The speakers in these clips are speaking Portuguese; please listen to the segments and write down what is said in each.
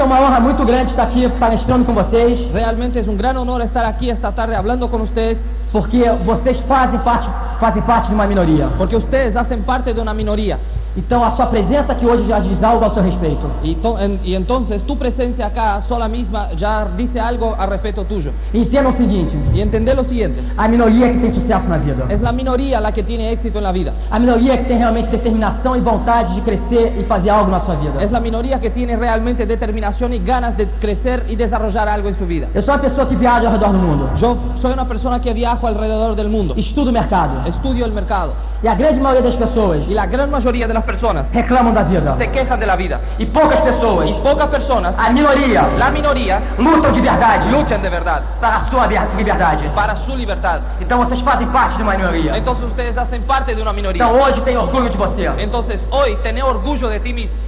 é uma honra muito grande estar aqui palestrando com vocês. Realmente es un gran honor estar aquí esta tarde hablando con ustedes, Porque vocês fazem parte de uma minoria. porque ustedes hacen parte de una minoría. Então a sua presença aqui hoje já diz algo ao seu respeito. Y entonces tu presencia acá sola misma ya dice algo al respecto tuyo. Entendam o seguinte, Y entender lo siguiente, a minoria que tem sucesso na vida. es la minoría la que tiene éxito en la vida. A minoria que tem realmente determinação e vontade de crescer e fazer algo na sua vida. Es la minoría que tiene realmente determinación y ganas de crecer y desarrollar algo en su vida. Eu sou uma pessoa que viaja ao redor do mundo. Yo soy una persona que viajo alrededor del mundo, Estudo o mercado. estudio el mercado, E a grande maioria das pessoas y la gran mayoría de las personas reclamam da vida. se quejan de la vida. E poucas pessoas, Y pocas personas, a minoria, la minoría, lutam de verdade luchan de verdad para a sua liberdade. para su libertad. Então vocês fazem parte de uma minoria. Entonces ustedes hacen parte de una minoría. Então hoje tenho orgulho de você. Entonces hoy tenés orgullo de ti mismo.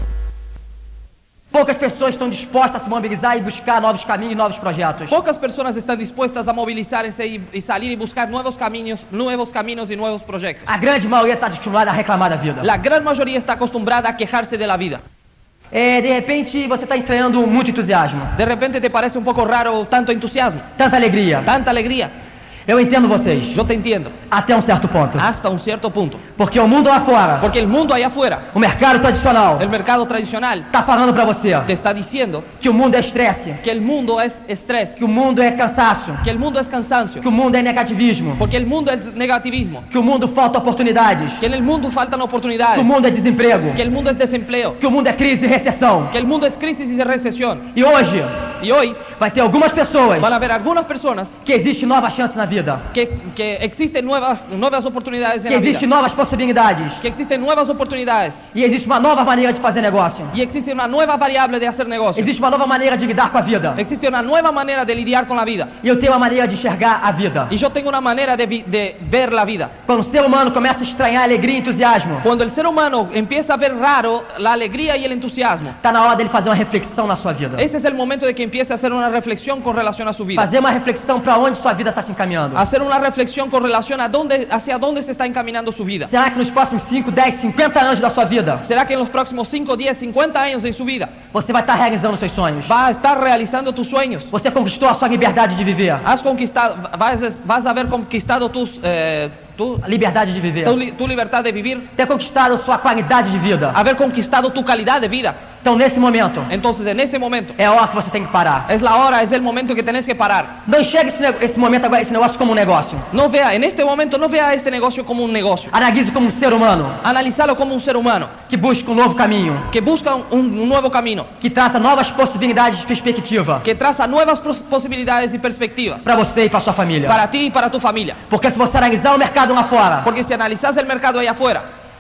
Poucas pessoas estão dispostas a se mobilizar e buscar novos caminhos e novos projetos. Pocas personas están dispuestas a movilizarse y salir y buscar nuevos caminos y nuevos proyectos. A grande maioria está acostumada a reclamar da vida. La gran mayoría está acostumbrada a quejarse de la vida. De repente você está enfrentando muito entusiasmo, De repente te parece un poco raro tanto entusiasmo, tanta alegria. tanta alegría. Eu entendo vocês, Yo te entiendo, até um certo ponto. hasta un cierto punto. Porque o mundo lá fora, Porque el mundo allá afuera, o mercado tradicional, el mercado tradicional, está falando para você te está diciendo que o mundo é estresse, que el mundo es estrés, que o mundo é cansaço, que el mundo es cansancio, que o mundo é negativismo, porque el mundo es negativismo, que o mundo falta oportunidades, que en el mundo faltan que oportunidades, o mundo é desemprego, que el mundo es desempleo, que o mundo é crise e recessão. que el mundo es crisis y recesión. E hoje Y hoy vai ter algumas pessoas van a haber algunas personas que existe nova chance na vida, que existen nuevas oportunidades en que la vida, existe novas possibilidades que existen nuevas oportunidades e existe uma nova maneira de fazer negócio. y existe una nueva variable de hacer negocio, Existe uma nova maneira de lidar com a vida. existe una nueva manera de lidiar con la vida. E eu tenho uma maneira de enxergar a vida. Y yo tengo una manera de ver la vida. Quando o ser humano começa a estranhar alegria e entusiasmo, Cuando el ser humano empieza a ver raro la alegría y el entusiasmo, está na hora dele fazer uma reflexão na sua vida. ese es el momento de que empiece a hacer una reflexión con relación a su vida. Fazer uma reflexão para onde sua vida está se encaminhando. Hacer una reflexión con relación a hacia dónde se está encaminando su vida. Será que nos próximos 5, 10, 50 anos da sua vida, ¿Será que en los próximos 5, 10, 50 años en su vida você vai estar realizando seus sonhos? va a estar realizando tus sueños? Você conquistou a sua liberdade de viver? Has conquistado, vas a haber conquistado A liberdade de viver. tu libertad de vivir, Ter conquistado sua qualidade de vida. haber conquistado tu calidad de vida. Então, nesse momento, Entonces, en este momento, é a hora que você tem que parar. es la hora, es el momento que tenés que parar. Não enxergue esse momento agora, esse negócio como um negócio. No vea, en este momento, no vea este negocio como un negocio. Analise como um ser humano Analízalo como un ser humano que busca um novo caminho, que busca un nuevo camino, que traça novas possibilidades de perspectiva que traza nuevas posibilidades y perspectivas para você e para sua família. para ti y para tu familia. Porque se você analisar o mercado lá fora, Porque si analizas el mercado allá afuera,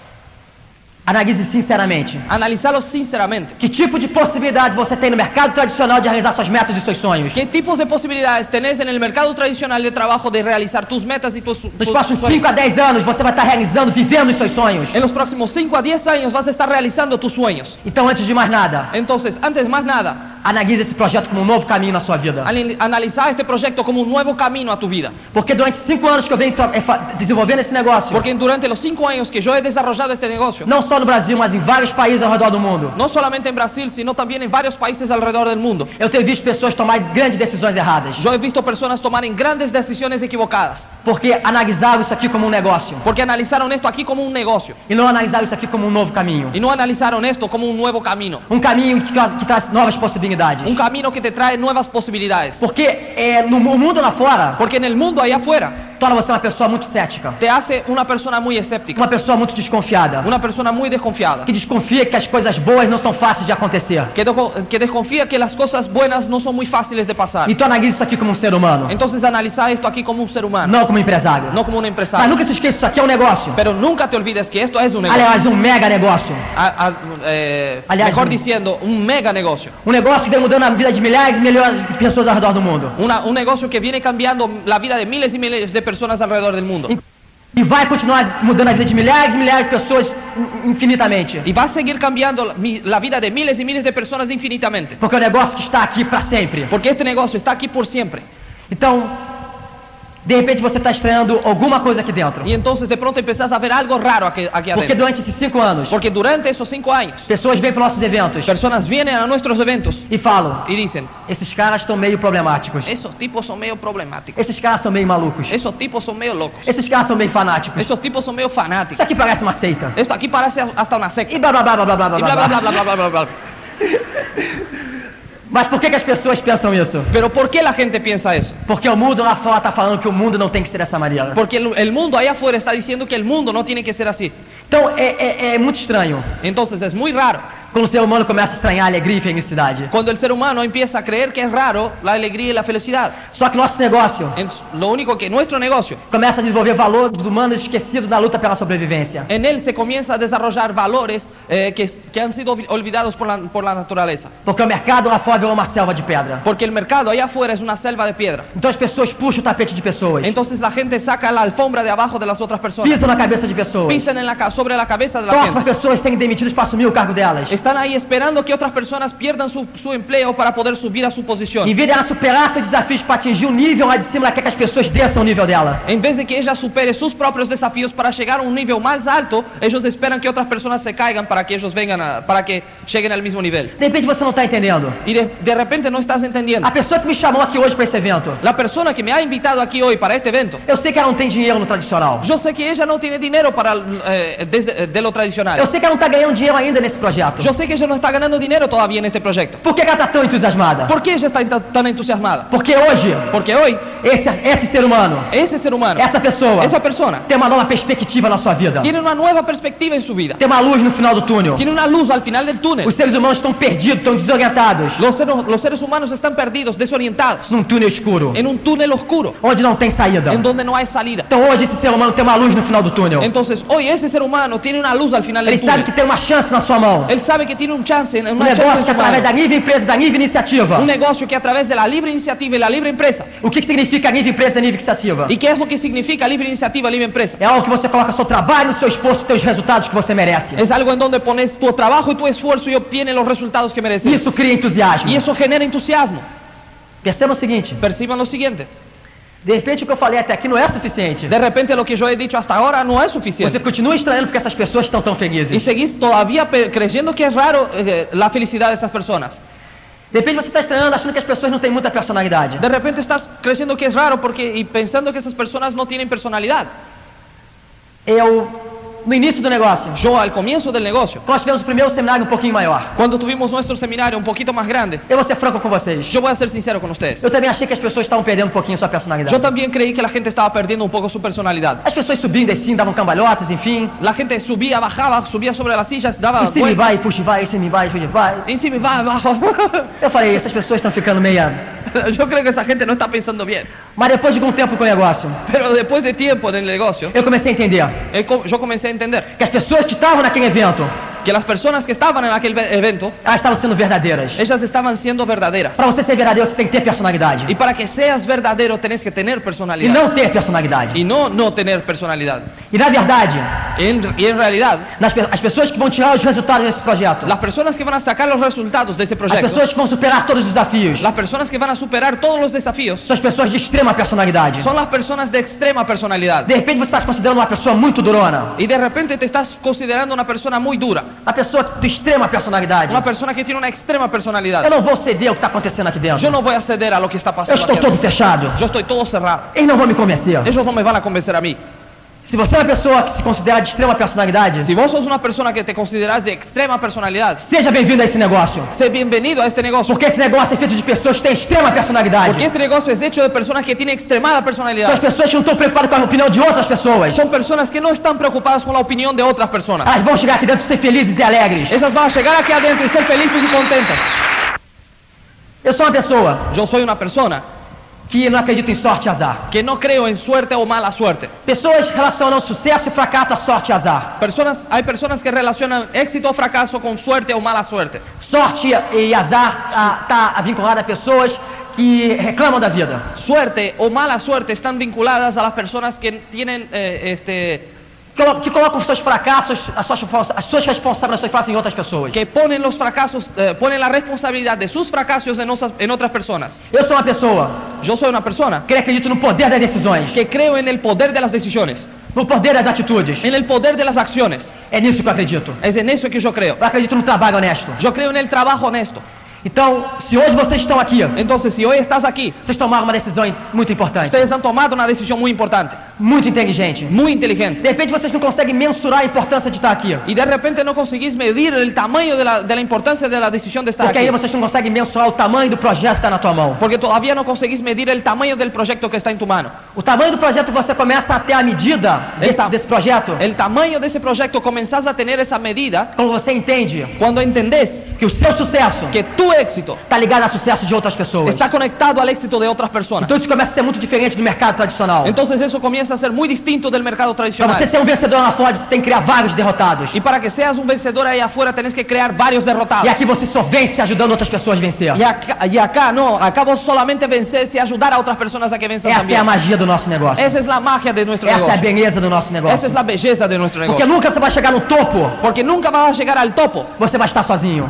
analise sinceramente. analizalo sinceramente. Que tipo de possibilidade você tem no mercado tradicional de realizar suas metas e seus sonhos? ¿Qué tipos de posibilidades tenés en el mercado tradicional de trabajo de realizar tus metas y tus Nos próximos sueños? 5 a 10 anos você vai estar realizando, vivendo os seus sonhos. En los próximos 5 a 10 años vas a estar realizando tus sueños. Então, antes de mais nada, Entonces, antes de más nada, analise esse projeto como um novo caminho na sua vida. analiza este proyecto como un nuevo camino a tu vida. Porque durante 5 anos que eu venho desenvolvendo esse negócio, Porque durante los 5 años que yo he desarrollado este negocio, não só no Brasil, mas em vários países ao redor do mundo, no solamente en Brasil, sino también en varios países alrededor del mundo, eu tenho visto pessoas tomar grandes decisões erradas. yo he visto personas tomar grandes decisiones equivocadas, Porque analisaram isso aqui como um negócio porque analizaron esto aquí como un negocio e não analisaram isso aqui como um novo caminho. y no analizaron esto como un nuevo camino, Um caminho que traz novas possibilidades. un camino que te trae nuevas posibilidades. Porque no mundo lá fora, Porque en el mundo allá afuera torna você uma pessoa muito cética, te hace una persona muy escéptica, uma pessoa muito desconfiada, una persona muy desconfiada, que desconfia que as coisas boas não são fáceis de acontecer. que desconfía que las cosas buenas no son muy fáciles de pasar. Então analise isso aqui como um ser humano, Entonces analiza esto aquí como un ser humano, não como um empresário. no como un Mas empresario. nunca se esqueça, isso aqui é um negócio. Pero nunca te olvides que esto es un negocio. Aliás, um mega negócio. Aliás, Mejor diciendo, un mega negocio. Um negócio que vem mudando a vida de milhares e milhões de pessoas ao redor do mundo. Un negocio que viene cambiando la vida de miles y miles de personas alrededor del mundo. E vai continuar mudando a vida de milhares e milhares de pessoas infinitamente. Y va a seguir cambiando la vida de miles y miles de personas infinitamente. Porque é um negócio que está aqui para sempre. Porque este negocio está aquí por siempre. Então, De repente você está estranhando alguma coisa aqui dentro. Y entonces de pronto empezás a ver algo raro aquí Porque adentro. durante esses 5 anos, Porque durante esos 5 años, pessoas vêm para nossos eventos personas vienen a nuestros eventos e falam: y dicen, esses caras estão meio problemáticos. esos tipos son medio problemáticos, Esses caras são meio malucos. esos tipos son medio locos, Esses caras são meio fanáticos. esos tipos son medio Isso fanáticos. aqui parece uma seita. Esto aquí parece hasta una secta. E blá blá blá blá blá blá Y blá bla bla blá. bla bla bla bla bla. Mas por que as pessoas pensam isso? Pero ¿por qué la gente piensa eso? Porque o mundo lá fora está falando que o mundo não tem que ser dessa maneira. Porque el mundo allá afuera está diciendo que el mundo no tiene que ser así. Então é muito estranho Entonces es muy raro quando o ser humano começa a estranhar a alegria e felicidade. cuando el ser humano empieza a creer que es raro la alegría y la felicidad. Só que nosso negócio Lo único que nuestro negocio, começa a desenvolver valores humanos esquecidos da luta pela sobrevivência. en él se comienza a desarrollar valores que han sido olvidados por la naturaleza. Porque o mercado lá fora virou uma selva de pedra. Porque el mercado allá afuera es una selva de piedra. Então as pessoas puxam o tapete de pessoas, Entonces la gente saca la alfombra de abajo de las otras personas, pisam na cabeça de pessoas, pisan sobre la cabeza de la torcem para gente. pessoas serem demitidas para assumir o cargo delas. Están ahí esperando que otras personas pierdan su empleo para poder subir a su posición. Em vez de ela superar seus desafios para atingir um nível lá de cima, ela quer que as pessoas desçam o nível dela. En vez de que ella supere sus propios desafíos para llegar a un nivel más alto, ellos esperan que otras personas se caigan para que ellos para que lleguen al mismo nivel. De repente você não está entendendo. Y de repente no estás entendiendo. A pessoa que me chamou aqui hoje para esse evento, La persona que me ha invitado aquí hoy para este evento, eu sei que ela não tem dinheiro no tradicional. yo sé que ella no tiene dinero para de lo tradicional. Eu sei que ela não está ganhando dinheiro ainda nesse projeto. Yo sé que ella no está ganando dinero todavía en este proyecto. Por que ela está tão entusiasmada? ¿Por qué ella está tan entusiasmada? Porque hoje, Porque hoy esse ser humano, ese ser humano, essa pessoa, esa persona, tem uma nova perspectiva na sua vida. tiene una nueva perspectiva en su vida. Tem uma luz no final do túnel. Tiene una luz al final del túnel. Os seres humanos estão perdidos, estão desorientados Los seres humanos están perdidos, desorientados, num túnel escuro, en un túnel oscuro, onde não tem saída. en donde no hay salida. Então hoje esse ser humano tem uma luz no final do túnel. Entonces, hoy ese ser humano tiene una luz al final Ele del sabe túnel. que tem uma chance na sua mão. Él sabe que tiene un chance, Um una chance negócio en que su através da mano. livre empresa, da livre iniciativa. Un negocio que a través de la libre iniciativa y la libre empresa. O que significa livre empresa e livre iniciativa? ¿Y qué es lo que significa libre iniciativa, libre empresa? É algo que você coloca seu trabalho, seu esforço, seus resultados que você merece. Es algo en donde pones tu trabajo y tu esfuerzo y obtienes los resultados que mereces. Isso cria entusiasmo. Y eso genera entusiasmo. Perceba o seguinte, Perciban lo siguiente. de repente o que eu falei até aqui não é suficiente. De repente lo que yo he dicho hasta ahora no es Você suficiente. continua estranhando porque essas pessoas estão tão Y felizes. seguís todavía creyendo que es raro la felicidad de esas personas. De repente você está estranhando achando que as pessoas não têm muita personalidade. De repente estás creyendo que es raro y pensando que esas personas no tienen personalidad. No início do negócio, Yo al comienzo del negocio, nós tivemos o primeiro seminário um pouquinho maior. cuando tuvimos nuestro seminario un poquito más grande, Eu vou ser franco com vocês. yo voy a ser sincero con ustedes. Eu também achei que as pessoas estavam perdendo um pouquinho sua personalidade. Yo también creí que la gente estaba perdiendo un poco su personalidad. As pessoas subindo e descindo, davam cambalhotas, enfim. La gente subía, bajaba, subía sobre las sillas, daba E se me vueltas. vai, puxa e vai, e se me vai, puxa e vai. Encima va abajo. Eu falei, essas pessoas estão ficando meia... Yo creo que esa gente no está pensando bien. Mas depois de algum tempo com o negócio, Pero después de tiempo en el negocio, eu comecei a entender yo comencé a entender que as pessoas que estavam naquele evento, que las personas que estaban en aquel evento, elas estavam sendo verdadeiras. ellas estaban siendo verdaderas. Para você ser verdadeiro, você tem que ter personalidade. Y para que seas verdadero tenés que tener E personalidad. não ter personalidade. Y no tener personalidad. E na verdade, Y en realidad, as pessoas que vão tirar os resultados desse projeto, las personas que van a sacar los resultados de ese as proyecto, pessoas que vão superar todos os desafios, las personas que van a superar todos los desafíos, são as pessoas de extrema personalidade. son las personas de extrema personalidad. De repente você está se considerando uma pessoa muito durona, Y de repente te estás considerando una persona muy dura, uma pessoa de extrema personalidade. una persona que tiene una extrema Eu personalidad. não vou ceder ao que está acontecendo aqui dentro. Yo no voy a ceder a lo que está Eu pasando estou aquí todo adentro. fechado. Yo estoy todo cerrado. Eles não vão me convencer. Ellos no me van a convencer a mí. Se você é uma pessoa que se considera de extrema personalidade, Si vos sos una persona que te consideras de extrema personalidad, seja bem-vindo a esse negócio. sé bienvenido a este negocio. Porque esse negócio é feito de pessoas que têm extrema personalidade. Porque este negocio es hecho de personas que tienen extremada São as personalidad. pessoas que não estão preocupadas com a opinião de outras pessoas. Son personas que no están preocupadas con la opinión de otras personas. Elas vão chegar aqui dentro e ser felizes e alegres. Ellas van a llegar aquí adentro y ser felices y contentas. Eu sou uma pessoa Yo soy una persona que não acredita em sorte e azar. que no creo en suerte o mala suerte. Pessoas relacionam sucesso e fracasso a sorte e azar. Hay personas que relacionan éxito o fracaso con suerte o mala suerte. Sorte e azar está vinculado a pessoas que reclamam da vida. Suerte o mala suerte están vinculadas a las personas que tienen que colocam os seus fracassos, as suas responsabilidades fatos em outras pessoas. que ponen los fracasos, ponen la responsabilidad de sus fracasos en otras personas. Eu sou uma pessoa Yo soy una persona que acredito no poder das decisões, que creo en el poder de las decisiones, no poder das atitudes. en el poder de las acciones. É nisso que eu acredito. Es en eso que yo creo. Eu acredito no trabalho honesto. Yo creo en el trabajo honesto. Então, se hoje vocês estão aqui, Entonces, si hoy estás aquí, vocês tomaram uma decisão muito importante, ustedes han tomado una decisión muy importante, muito inteligente. muy inteligente, De repente vocês não conseguem mensurar a importância de estar aqui, y de repente no conseguís medir el tamaño de la importancia de la decisión de estar porque aquí, aí vocês não conseguem mensurar o tamanho do projeto que está na tua mão. porque todavía no conseguís medir el tamaño del proyecto que está en tu mano. O tamanho do projeto você começa a ter a medida desse projeto El tamaño de ese proyecto comenzás a tener esa medida quando você entende cuando entendés que o seu sucesso que tu éxito está ligado ao sucesso de outras pessoas. está conectado al éxito de otras personas. Então isso começa a ser muito diferente do mercado tradicional. Entonces eso comienza a ser muy distinto del mercado Para tradicional. você ser um vencedor na Ford, você tem que criar vários derrotados. Y para que seas un vencedor ahí afuera tenés que crear varios derrotados. E aqui você só vence ajudando outras pessoas a vencer. Y acá no, acá vos solamente vences y ayudar a otras personas a que venzan Essa é también. a magia do nosso negócio. Esa es la magia de nuestro Essa é a negocio. beleza do nosso Esa negócio. es la belleza de nuestro Porque negocio. nunca você vai chegar no topo, Porque nunca vas a llegar al topo você vai estar sozinho.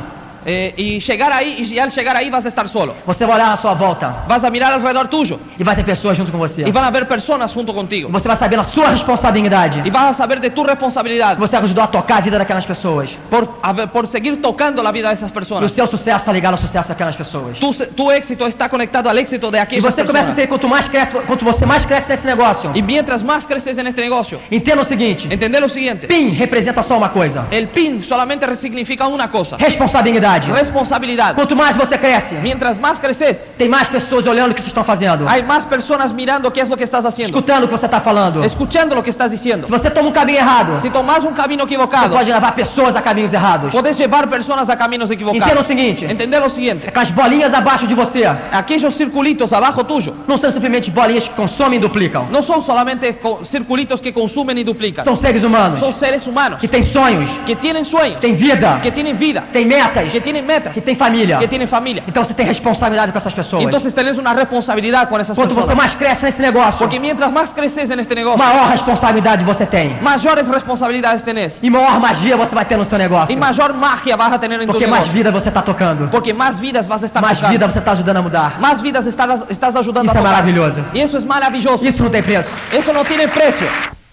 y llegar ahí, y al llegar ahí vas a estar solo. Você vai olhar na sua volta Vas a mirar alrededor tuyo e vai ter pessoas junto com você. y van a haber personas junto contigo. Você vai saber a sua responsabilidade. Y vas a saber de tu responsabilidad Você ajudou a tocar a vida daquelas pessoas. por seguir tocando la vida de esas E o personas. seu sucesso está ligado ao sucesso daquelas pessoas. Tu éxito está conectado al éxito de E aquellas você começa a personas. ter, quanto você mais cresce nesse negócio, Y mientras más creces en este negocio, entenda o seguinte: entender lo siguiente. PIN representa só uma coisa: El PIN solamente significa una cosa: responsabilidade. responsabilidad. Quanto mais você cresce, Mientras más creces, tem mais pessoas olhando o que vocês estão fazendo, hay más personas mirando qué es lo que estás haciendo, escutando o que você está falando. escuchando lo que estás diciendo. Se você toma um caminho errado, Si tomas un camino você equivocado, pode levar pessoas a caminhos errados. puedes llevar personas a caminos Entenda o equivocados. seguinte: Entender lo siguiente: aquelas bolinhas abaixo de você aquellos circulitos abajo tuyo não são simplesmente bolinhas que consomem e duplicam. no son solamente circulitos que consumen y duplican, São seres humanos son seres humanos que têm sonhos, que tienen sueños, têm vida, que tienen vida, têm metas, que tienen metas, que têm família. que tienen familia. Então você tem responsabilidade com essas pessoas. Entonces tenés una responsabilidad con esas Quanto você personas. mais cresce nesse negócio, Porque mientras más creces en este negocio, maior responsabilidade você tem. mayores responsabilidades tenés E maior magia você vai ter no seu negócio. y mayor magia vas a tener en tu Porque mais negocio. vida você está tocando. Porque más vidas vas a estar Mais tocando. vida você está ajudando a mudar. Más vidas estás ayudando Isso a é tocar. maravilhoso. Y eso es maravilloso. Isso não tem preço. Eso no tiene precio.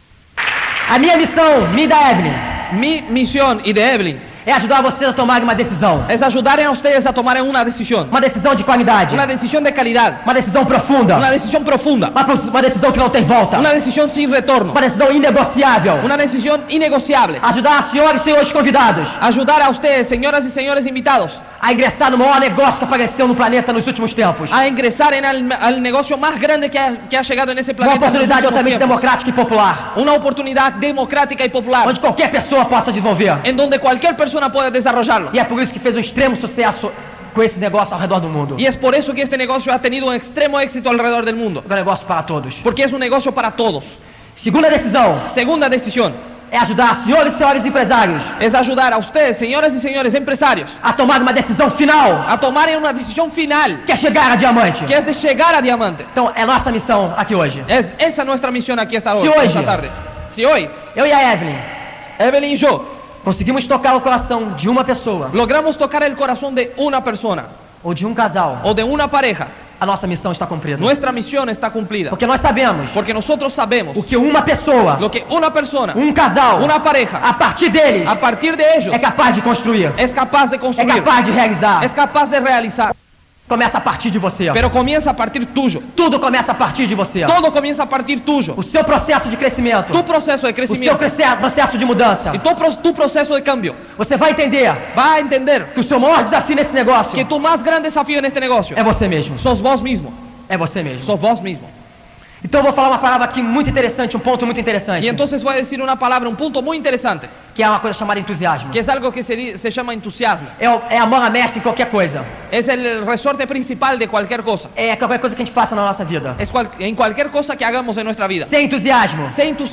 A minha missão, minha e da Evelyn, Mi misión y de Evelyn é ajudar vocês a tomarem uma decisão. es ayudar a ustedes a tomar una decisión. Uma decisão de qualidade. Una decisión de calidad. Uma decisão profunda. Una decisión profunda. Uma decisão que não tem volta. Una decisión sin retorno. Uma decisão inegociável. Una decisión innegociable. Ajudar as senhoras e senhores convidados Ayudar a ustedes, señoras y señores invitados, a ingressar no maior negócio que apareceu no planeta nos últimos tempos. a ingresar al negocio más grande que ha llegado en ese Uma planeta. en los oportunidade últimos altamente tiempos. democrática e popular, Una oportunidad democrática y popular, onde qualquer pessoa possa desenvolver. en donde cualquier persona puede desarrollarlo. E é por isso que fez um extremo sucesso com esse negócio ao redor do mundo. Y es por eso que este negocio ha tenido un extremo éxito alrededor del mundo. É um negócio para todos. Porque es un negocio para todos. Segunda decisão Segunda decisión é ajudar senhores e senhores empresários es ayudar a ustedes, señoras y señores empresarios, a tomar uma decisão final, a tomar una decisión final, que é chegar a diamante. que es de llegar a diamante. Então, é nossa missão aqui hoje. Es esa nuestra misión aquí esta Si hoy- esta tarde. Si hoy, Eu e a Evelyn Evelyn y yo, conseguimos tocar o coração de uma pessoa logramos tocar el corazón de una persona ou de um casal, o de una pareja, a nossa missão está cumprida. nuestra misión está cumplida. Porque nós sabemos Porque nosotros sabemos o que uma pessoa, lo que una persona, um casal, una pareja, a partir deles, a partir de ellos, é capaz de construir, es capaz de é construir, capaz de realizar. es capaz de realizar. Começa a partir de você. Pero comienza a partir tuyo. Tudo começa a partir de você. Todo comienza a partir tuyo. O seu processo de crescimento, Tu proceso de o seu crecimiento processo de mudança. y tu proceso de cambio. Você vai entender Va a entender que o seu maior desafio nesse negócio que tu más gran desafío en este negocio é você mesmo. sos vos mismo. É você mesmo. Sos vos mismo. Então eu vou falar uma palavra aqui muito interessante, um ponto muito interessante, Y entonces voy a decir una palabra, un punto muy interesante, que é uma coisa chamada entusiasmo. que es algo que se llama entusiasmo. É a mão mestre em qualquer coisa. Es el resorte principal de cualquier cosa. É qualquer coisa que a gente faça na nossa vida. Es en cualquier cosa que hagamos en nuestra vida. Sem entusiasmo,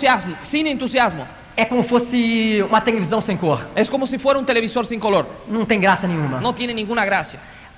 Sin entusiasmo, é como fosse uma televisão sem cor. es como si fuera un televisor sin color. Não tem graça nenhuma. No tiene ninguna gracia.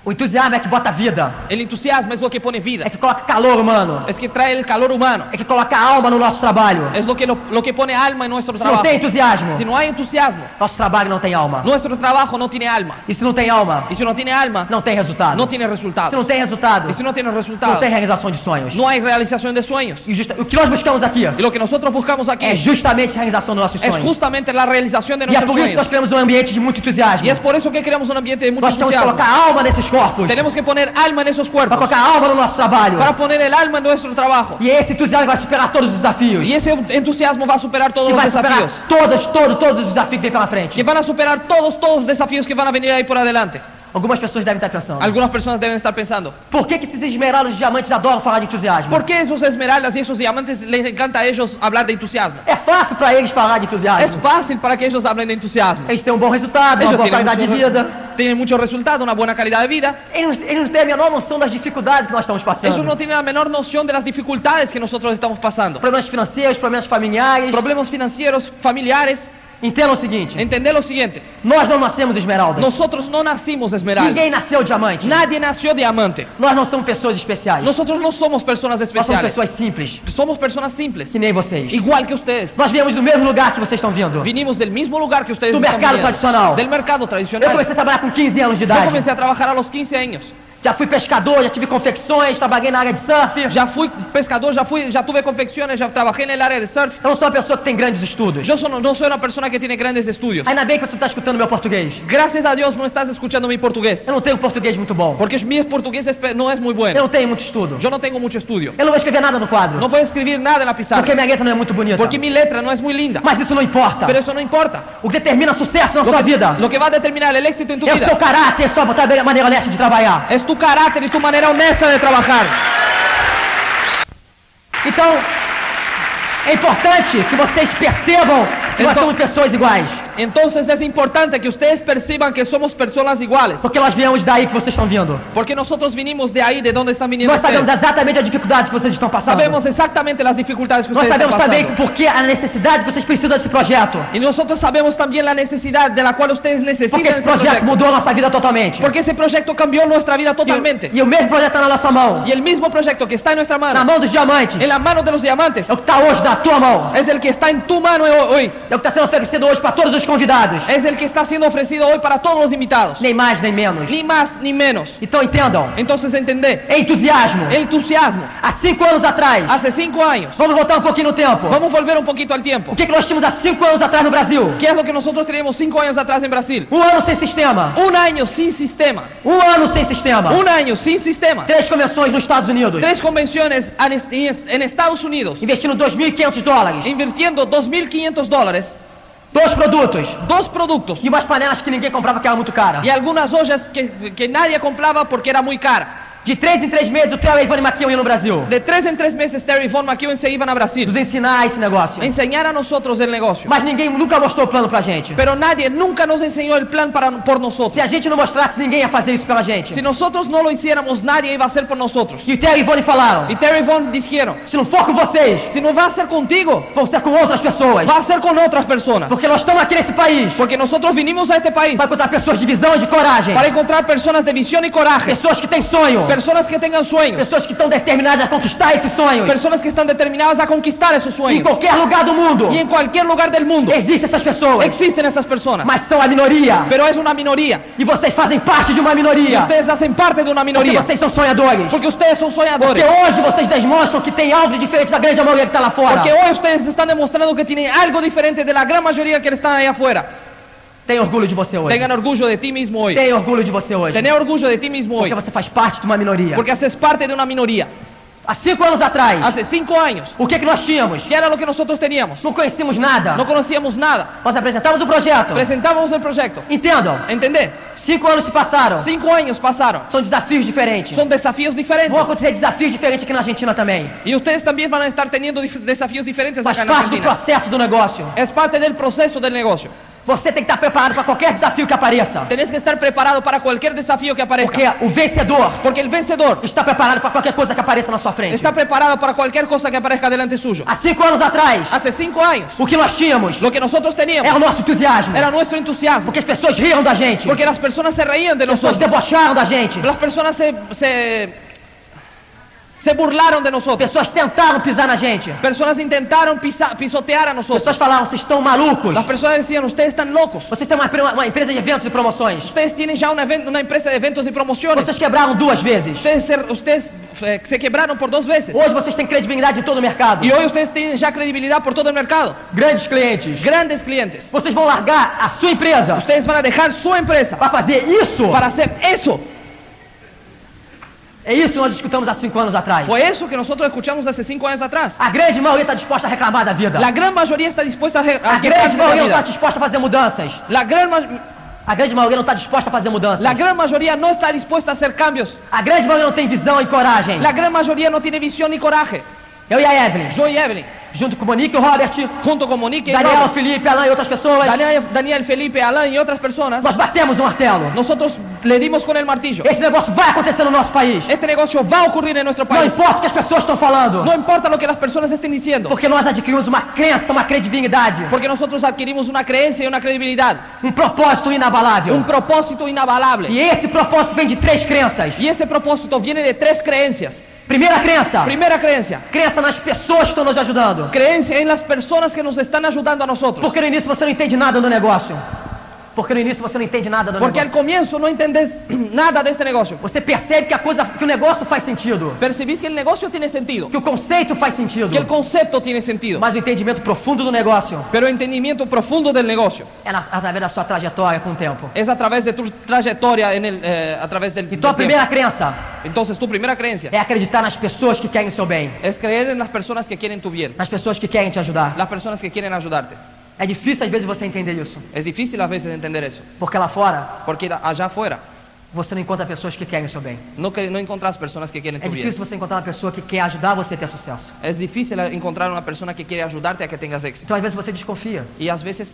O entusiasmo é que bota vida, El entusiasmo es lo que pone vida, é que coloca calor humano, es que trae el calor humano, é que coloca alma no nosso trabalho. es lo que pone alma en nuestro Se não trabajo. tem entusiasmo, Si no hay entusiasmo, nosso trabalho não tem alma. nuestro trabajo no tiene alma. E se não tem alma, Y si no tiene alma, não tem resultado. no tiene Se resultado. não tem resultado, Y si no tiene não resultado, tem realização de sonhos. no hay realización de sueños. E o que nós buscamos aqui Y lo que nosotros buscamos aquí é justamente a realização dos nossos es sonhos. justamente la realización de E é nuestros por isso que nós sueños. queremos um ambiente de muito entusiasmo. Y es por eso que creamos un ambiente de mucho Nós temos que entusiasmo. colocar alma nesses corpos, Tenemos que poner alma en esos para cuerpos, colocar alma no nosso trabalho. para poner el alma en nuestro trabajo. E esse entusiasmo vai superar todos os desafios. Y ese entusiasmo va a superar todos Que los vai superar desafíos. todos os desafios que vem pela frente. Que van a superar todos los desafíos que van a venir ahí por adelante. Algumas pessoas devem estar pensando: Algunas personas deben estar pensando, por que esses esmeraldas e diamantes adoram falar de entusiasmo? ¿por qué esos esmeraldas y esos diamantes les encanta a ellos hablar de entusiasmo? É fácil para eles falar de Es entusiasmo. fácil para que ellos hablen de entusiasmo. Eles têm um bom resultado, uma Ellos boa qualidade de vida. tienen mucho resultado, una buena calidad de vida. Eles não têm a menor noção das dificuldades que nós estamos Ellos passando. no tienen la menor noción de las dificultades que nosotros estamos pasando. Problemas financeiros, problemas familiares. Problemas financieros, familiares. Entendam o seguinte: Entender lo siguiente, nós não nascemos esmeraldas. nosotros no nacimos esmeraldas. Ninguém nasceu diamante. Nadie nació diamante. Nós não somos pessoas especiais. Nosotros no somos personas Nós somos especiales. pessoas simples, Somos personas simples, que nem vocês. igual que ustedes. Nós viemos do mesmo lugar que vocês estão vindo. Vinimos del mismo lugar que ustedes Do están mercado viniendo. tradicional. Del mercado Eu tradicional. comecei a trabalhar com 15 anos de Yo idade. comencé a trabajar a los 15 años. Já fui pescador, já tive confecções, trabalhei na área de surf. Ya fui pescador, ya tuve confecciones, ya trabajé en el área de surf. Eu não sou uma pessoa que tem grandes estudos. Yo no soy una persona que tiene grandes estudios. Ainda bem que você está escutando meu português. Gracias a Dios no estás escuchando mi portugués. Eu não tenho português muito bom. Porque mi portugués no es muy Eu bueno. não tenho muito estudo. Yo no tengo mucho estudio. Eu não vou escrever nada no quadro. No puedo escribir nada en la pizarra. Porque minha letra não é muito bonita. Porque mi letra no es muy linda. Mas isso não importa. Pero eso no importa. O que determina sucesso na sua vida Lo que va a determinar el éxito en tu é o seu vida caráter, sua maneira honesta de trabalhar. es tu carácter y tu manera honesta de trabajar. Então, é importante que vocês percebam que nós Então- somos pessoas iguais. Entonces es importante que ustedes perciban que somos personas iguales. Porque nós viemos daí que vocês estão vindo. Porque nosotros vinimos de ahí, de donde están viniendo Nós sabemos ustedes. exatamente a dificuldade que vocês estão passando. Sabemos exactamente las dificultades que Nós ustedes sabemos están também pasando. por que a necessidade que vocês precisam desse projeto. Y nosotros sabemos también la necesidad de la cual ustedes Porque necesitan esse ese projeto proyecto. mudou a nossa vida totalmente. Porque ese proyecto cambió nuestra vida totalmente. E o mesmo projeto está na nossa mão. Y el mismo proyecto que está en nuestra Na mano, mão dos diamantes. en la mano de los diamantes, É o que está hoje na tua mão. es el que está en tu mano hoy. É o que está sendo oferecido hoje para todos os convidados. Es el que está siendo ofrecido hoy para todos los invitados. Nem mais, nem menos. Ni más ni menos. Então entendam. Entonces entender, Entusiasmo. entusiasmo. Há 5 anos atrás. Hace 5 años, Vamos voltar um pouquinho no tempo. vamos a volver un poquito al tiempo. O que nós tínhamos há 5 anos atrás no Brasil? ¿Qué es lo que nosotros teníamos 5 años atrás en Brasil? Um ano sem sistema. Un año sin sistema. Um ano sem sistema. Un año sin sistema. 3 convenções nos Estados Unidos. 3 convenciones en Estados Unidos, Investindo $2.500. invirtiendo $2.500, 2 produtos. 2 productos E umas panelas que ninguém comprava que era muito cara. y algunas ollas que nadie compraba porque era muy cara. De 3 em 3 meses o Theo e a Ivone McKeown iam no Brasil. De 3 en 3 meses Terry Von McEwen se iban a Brasil Nos ensinar esse negócio. a enseñar a nosotros el negocio. Mas ninguém nunca mostrou o plano pra gente. Pero nadie nunca nos enseñó el plan por nosotros. Se a gente não mostrasse, ninguém ia fazer isso pela gente. Si nosotros no lo hiciéramos, nadie iba a hacer por nosotros. E o Theo e a Ivone falaram: Y Terry Von dijeron, se não for com vocês, si no va a ser contigo, vão ser com outras pessoas. va a ser con otras personas. Porque nós estamos aqui nesse país Porque nosotros vinimos a este país para encontrar pessoas de visão e de coragem. para encontrar personas de visión y coraje, Pessoas que têm sonho. personas que tengan sueños, Pessoas que estão determinadas a conquistar esses sonhos. personas que están determinadas a conquistar esos Em sueños. qualquer lugar do mundo Y en cualquier lugar del mundo existem essas pessoas. existen esas personas, Mas são a minoria. pero es una minoría. E vocês fazem parte de uma Y minoria. ustedes hacen parte de una Porque minoría. vocês são sonhadores. Porque ustedes son Porque soñadores. hoje vocês demonstram que tem algo de diferente da grande maioria que está lá fora. Porque hoy ustedes están demostrando que tienen algo diferente de la gran mayoría que están ahí afuera. Tem orgulho de você hoje. Tengan orgullo de ti mismo hoy. Tem orgulho de você hoje. Tener orgullo de ti mismo hoy. Porque você faz parte de uma minoria. Porque haces parte de una minoría. Há 5 anos atrás, Hace 5 años, o que nós tínhamos? ¿qué era lo que nosotros teníamos? Não conhecíamos nada. No conocíamos nada. Nós apresentamos o projeto. Presentábamos el proyecto. Entendam, ¿Entendés? 5 anos se passaram. 5 años pasaron. São desafios diferentes. Son desafíos diferentes. Vão acontecer desafios diferentes aqui na Argentina também. Y ustedes también van a estar teniendo desafíos diferentes Faz acá en parte do Argentina. processo do negócio. Es parte del proceso del negocio. Você tem que estar preparado para qualquer desafio que apareça. Tenés que estar preparado para cualquier desafío que aparezca. Porque o vencedor Porque el vencedor está preparado para qualquer coisa que apareça na sua frente. está preparado para cualquier cosa que aparezca delante suyo. Há 5 anos atrás, Hace 5 años, o que nós tínhamos lo que nosotros teníamos era o nosso entusiasmo. era nuestro entusiasmo. Porque as pessoas riam da gente. Porque las personas se reían de As pessoas nosotros. debocharam da gente. Las personas se burlaron de nosotros. Pessoas tentaram pisar na gente. Personas intentaron pisotear a nosotros. Pessoas falavam, vocês estão malucos. Las personas decían, ustedes están locos. Vocês têm uma empresa de eventos e promoções. Ustedes tienen ya una empresa de eventos y promociones. Vocês quebraram 2 vezes. Ustedes se quebraron por 2 veces. Hoje vocês têm credibilidade em todo o mercado. Y hoy ustedes tienen ya credibilidad por todo el mercado. Grandes clientes. Grandes clientes. Vocês vão largar a sua empresa Ustedes van a dejar su empresa para fazer isso. para hacer eso. É isso que nós escutamos há 5 anos atrás. Fue eso que nosotros escuchamos hace 5 años atrás. A grande maioria está disposta a reclamar da vida. La gran mayoría está dispuesta a A grande quejarse de la maioria não está vida. disposta a fazer mudanças. La gran maioria não está disposta a fazer mudanças. La gran mayoría no está dispuesta a hacer cambios. A grande maioria não tem visão e coragem. La gran mayoría no tiene visión ni coraje. Eu e a Evelyn, Yo y Evelyn, junto com o Monique e o Robert, junto con Monique y Daniel, Robert, Felipe, Alain e outras pessoas, Daniel, Felipe, Alain y otras personas, nós batemos o martelo. nosotros le dimos con el martillo. Esse negócio vai acontecer no nosso país. Este negocio va a ocurrir en nuestro Não país. importa o que as pessoas estão falando. No importa lo que las personas estén diciendo, Porque nós adquirimos uma crença, uma credibilidade, porque nosotros adquirimos una creencia y una credibilidad, propósito inabalável. un propósito inabalable. E esse propósito vem de 3 crenças. Y ese propósito viene de 3 creencias. Primeira crença, Primera creencia, crença nas pessoas que estão nos ajudando. creencia en las personas que nos están ayudando a nosotros. Porque no início você não entende nada do negócio. Porque no início você não entende nada do Porque al negócio. comienzo no entendés nada de este negocio. Você percebe que o negócio faz sentido, Percibís que el negocio tiene sentido, que o conceito faz sentido, que el concepto tiene sentido, mas o entendimento profundo do negócio pero el entendimiento profundo del negocio é através da sua trajetória com o tempo. es a través de tu trayectoria a través del Então a tiempo. primeira crença Entonces tu primera creencia é acreditar nas pessoas que querem o seu bem, es creer en las personas que quieren tu bien, nas pessoas que querem te ajudar. las personas que quieren ayudarte. É difícil às vezes você entender isso, Es difícil a veces entender eso, porque lá fora porque allá afuera você não encontra pessoas que querem o seu bem. no encontrás personas que quieren É tu bien. difícil você encontrar uma pessoa que quer ajudar você a ter sucesso. Es difícil encontrar una persona que quiere ayudarte a que tengas éxito. Então às vezes você desconfia. Y a veces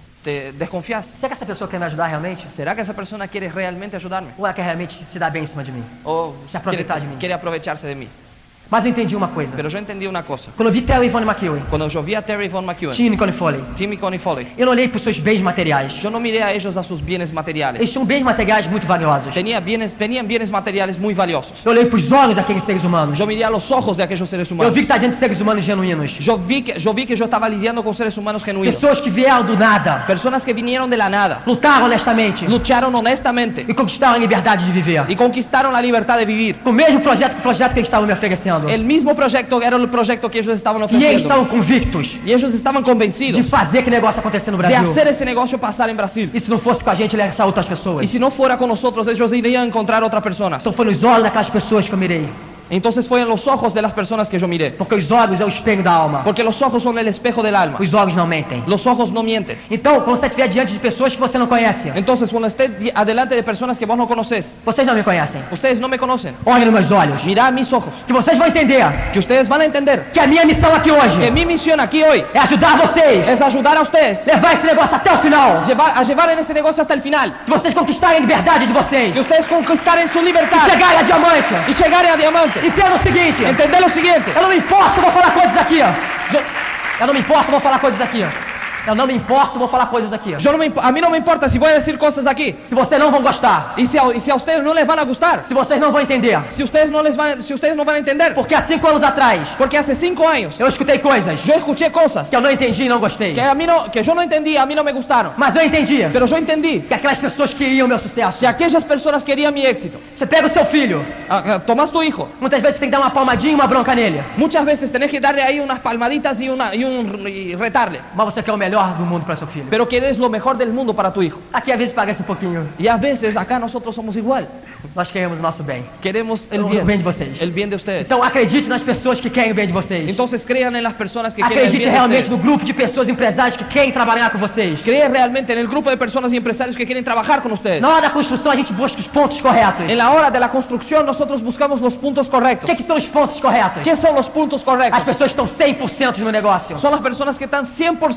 te desconfías. Será que essa pessoa quer me ajudar realmente? ¿Será que esa persona quiere realmente ayudarme? Ou ela quer realmente se dar bem em cima de mim? ¿O Se aprovechar de mí. quiere aprovecharse de mí? Mas eu entendi uma coisa. Pero yo entendí una cosa. Quando eu vi Terry Von McEwen, Cuando yo vi a Terry Von McEwen, Tim Nicole Foley, Tim y Connie Foley, eu não olhei para os seus bens materiais. yo no miré a ellos a sus bienes materiales. Eles tinham bens materiais muito valiosos. Tenían bienes materiales muy valiosos. Eu olhei para os olhos daqueles seres humanos. Yo miré a los ojos de aquellos seres Eu humanos. vi que está diante de seres humanos genuínos. Yo vi que yo estaba lidiando con seres humanos genuinos. Pessoas que vieram do nada, Personas que vinieron de la nada, lutaram honestamente lucharon honestamente e conquistaram a liberdade de viver. y conquistaron la libertad de vivir. Com o mesmo projeto que eles estavam me oferecendo. El mismo proyecto era el proyecto que ellos estaban E eles ofreciendo. estavam convictos Y ellos estaban de convencidos fazer que negócio acontecer no de Brasil. hacer ese negocio pasar en Brasil. E se não fosse com a gente, ele ia achar outras pessoas. Y si no fuera con nosotros, ellos irían a encontrar otras personas. Então foi nos olhos daquelas pessoas que eu mirei. Entonces fue en los ojos de las personas que yo miré. Porque os olhos é o espelho da alma. Porque los ojos son el espejo del alma. Os olhos não mentem. Los ojos no mienten. Então, quando você estiver diante de pessoas que você não conhece, Entonces cuando esté adelante de personas que vos no conoces, vocês não me conhecem, ustedes no me conocen, olhem nos meus olhos, mirá mis ojos, que vocês vão entender que ustedes van a entender que a minha missão aqui que hoje mi misión aquí hoy é ajudar vocês, es ayudar a ustedes levar esse negócio até o final, a llevar en ese negocio hasta el final, que vocês conquistarem a liberdade de vocês, que ustedes conquistaren su e libertad chegarem a diamante, y llegarem a diamante. entenda o seguinte, Entender lo siguiente, eu não me importo se eu vou falar coisas aqui, yo, eu não me importo se eu vou falar coisas aqui, eu não me importo se eu vou falar coisas aqui, a mí no me importa si voy a decir cosas aquí se vocês não vão gostar, y si a ustedes no les van a gustar, se vocês não vão entender, si ustedes no van a entender, porque há 5 anos atrás, porque hace 5 años eu escutei coisas yo escuché cosas que eu não entendi e não gostei, que yo no entendí, a mí no me gustaron, mas eu entendi pero yo entendí que aquelas pessoas queriam o meu sucesso. que aquellas personas querían mi éxito. Você pega o seu filho, Tomás tu hijo, muitas vezes você tem que dar uma palmadinha e uma bronca nele, muchas veces tenés que darle ahí unas palmaditas y retarle, mas você quer o melhor do mundo para seu filho. pero quieres lo mejor del mundo para tu hijo. Aqui às vezes parece um pouquinho, Y a veces acá nosotros somos igual, nós queremos o nosso bem, queremos el o bem bien, de vocês. el bien de ustedes. Então acredite nas pessoas que querem o bem de vocês. Entonces crean en las personas que quieren el Acredite bien de realmente no ustedes. grupo de pessoas empresárias que querem trabalhar com vocês. Cree realmente en el grupo de personas y empresarios que quieren trabajar con ustedes. Na hora da construção a gente busca os pontos corretos. En la hora de la construcción nosotros buscamos los puntos O correctos. que são os pontos corretos? ¿Qué son los puntos As correctos? pessoas estão 100% no negócio. Son las personas que están 100% adentro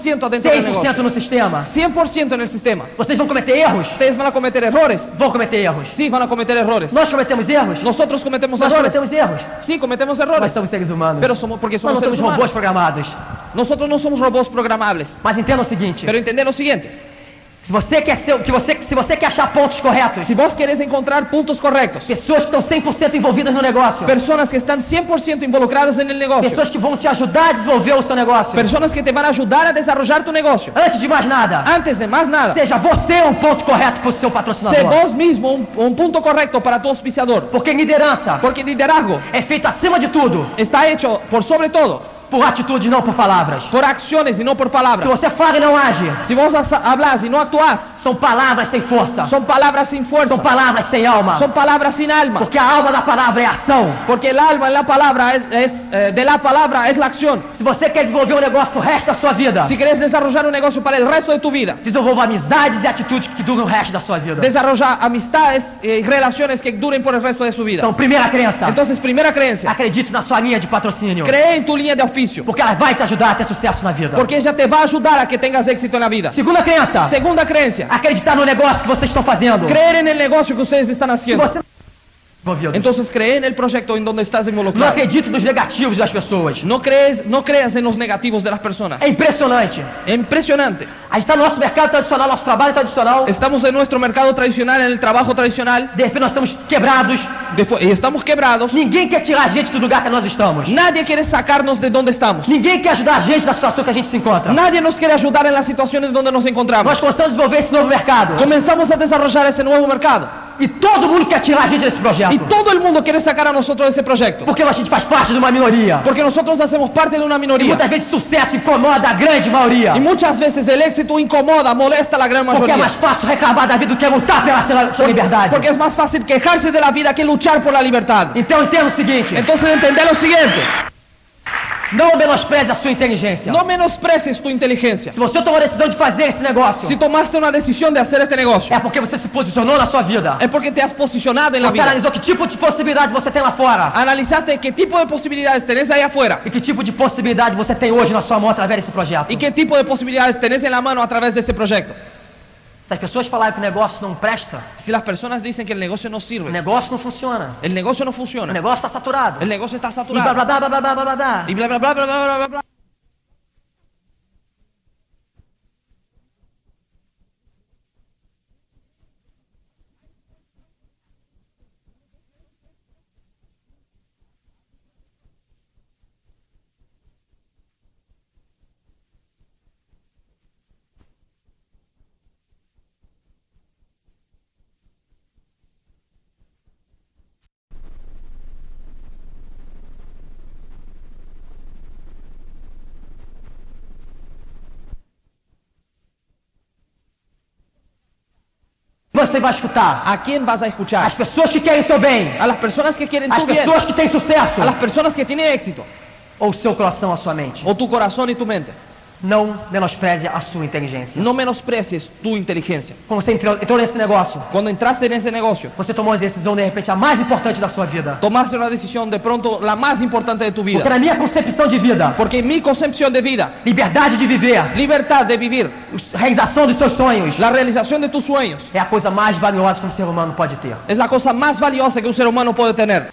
en el 100% negocio. no sistema. 100% en el sistema. Vocês vão cometer erros? ¿Ustedes van a cometer errores? Vão cometer erros. Sí, van a cometer errores. Nós cometemos erros? Nosotros cometemos Nós errores. cometemos erros. Sí, cometemos Nós errores. somos seres humanos. Pero porque Nós não somos somos seres robôs humanos. programados. Nosotros no somos robots programables. Mas entenda o seguinte: Pero entender lo siguiente. se você quer achar pontos corretos, Si vos querés encontrar puntos correctos, pessoas que estão 100% envolvidas no negócio, personas que están 100% involucradas en el negocio, pessoas que vão te ajudar a desenvolver o seu negócio, personas que te van a ayudar a desarrollar tu negocio. antes de mais nada, Antes de más nada, seja você um ponto correto para o seu sé patrocinador. vos mismo un punto correcto para tu auspiciador. Porque liderança Porque el liderazgo é feito acima de tudo está hecho por sobre todo por atitude, não por palavras. por acciones y no por Se palabras. você fala e não age, Si vos hablas y no actuás, são palavras sem força, son palabras sin fuerza, são palavras sem alma. son palabras sin alma. Porque a alma da palavra é ação. Porque el alma en la palabra de la palabra es la acción. Se você quer desenvolver um negócio pro resto da sua vida, Si querés desarrollar un negocio para el resto de tu vida, desenvolva amizades e atitudes que duram o resto da sua vida. desarrolla amistades y relaciones que duren por el resto de su vida. Então, primeira crença, Entonces, primera creencia, acredite na sua linha de patrocínio, cree en tu línea de auspicio, porque ela vai te ajudar a ter sucesso na vida. porque ella te va a ayudar a que tengas éxito en la vida. Segunda crença, Segunda creencia, acreditar no negócio que vocês estão fazendo. creer en el negocio que ustedes están Se haciendo. você envolvido. Entonces, cree en el proyecto en donde estás Não involucrado. acredite nos negativos das pessoas. No creas en los negativos de las personas. É impressionante. Es impresionante. A gente está no nosso mercado tradicional, nosso trabalho tradicional. Estamos en nuestro mercado tradicional, en el trabajo tradicional, De repente nós estamos quebrados. y estamos quebrados. Ninguém quer tirar a gente do lugar que nós estamos. Nadie quiere sacarnos de donde estamos. Ninguém quer ajudar a gente na situação que a gente se encontra. Nadie nos quiere ayudar en las situaciones donde nos encontramos. Nós começamos a desenvolver esse novo mercado. Comenzamos a desarrollar ese nuevo mercado. E todo mundo quer tirar a gente desse projeto. Y todo el mundo quiere sacar a nosotros de ese proyecto. Porque a gente faz parte de uma minoria. Porque nosotros hacemos parte de una E minoría. muitas vezes sucesso incomoda a grande maioria. Y muchas veces el éxito incomoda, molesta a la gran Porque é mayoría. mais fácil reclamar da vida do que lutar pela sua liberdade. Porque es más fácil quejarse de la vida que luchar por la libertad. Então entenda o seguinte: Entonces entender lo siguiente. não menospreze a sua inteligência. No menosprecies tu inteligencia. Se você tomou a decisão de fazer esse negócio, Si tomaste una decisión de hacer este negocio, é porque você se posicionou na sua vida. es porque te has posicionado en la Você vida. analisou que tipo de possibilidade você tem lá fora. Analizaste qué tipo de posibilidades tenés ahí afuera E que tipo de possibilidade você tem hoje na sua mão através desse projeto. y qué tipo de posibilidades tenés en la mano a través de este proyecto. Se as pessoas falarem que o negócio não presta, Si las personas dicen que el negocio no o sirve, negócio não funciona. el negocio no O funciona, negócio está saturado. el negocio está E blá saturado, blá blá blá blá blá blá blá. y bla bla bla bla bla bla bla bla. Você vai escutar ¿A quién vas a as escuchar? pessoas que querem seu bem, ¿A las personas que quieren as tu bien? pessoas que têm sucesso, ¿A las personas que tienen éxito? ou o seu coração, a sua mente. ¿O tu corazón y tu mente? Não menospreze a sua inteligência. No menosprecies tu inteligencia. Quando você entrou nesse negócio, Cuando entraste en ese negocio, você tomou uma decisão, de repente, a mais importante da sua vida. tomaste una decisión de pronto la más importante de tu Porque vida. na minha concepção de vida, Porque en mi concepción de vida, liberdade de viver, libertad de vivir, realização dos seus sonhos, la realización de tus sueños, é a coisa mais valiosa que um ser humano pode ter. es la cosa más valiosa que un ser humano puede tener.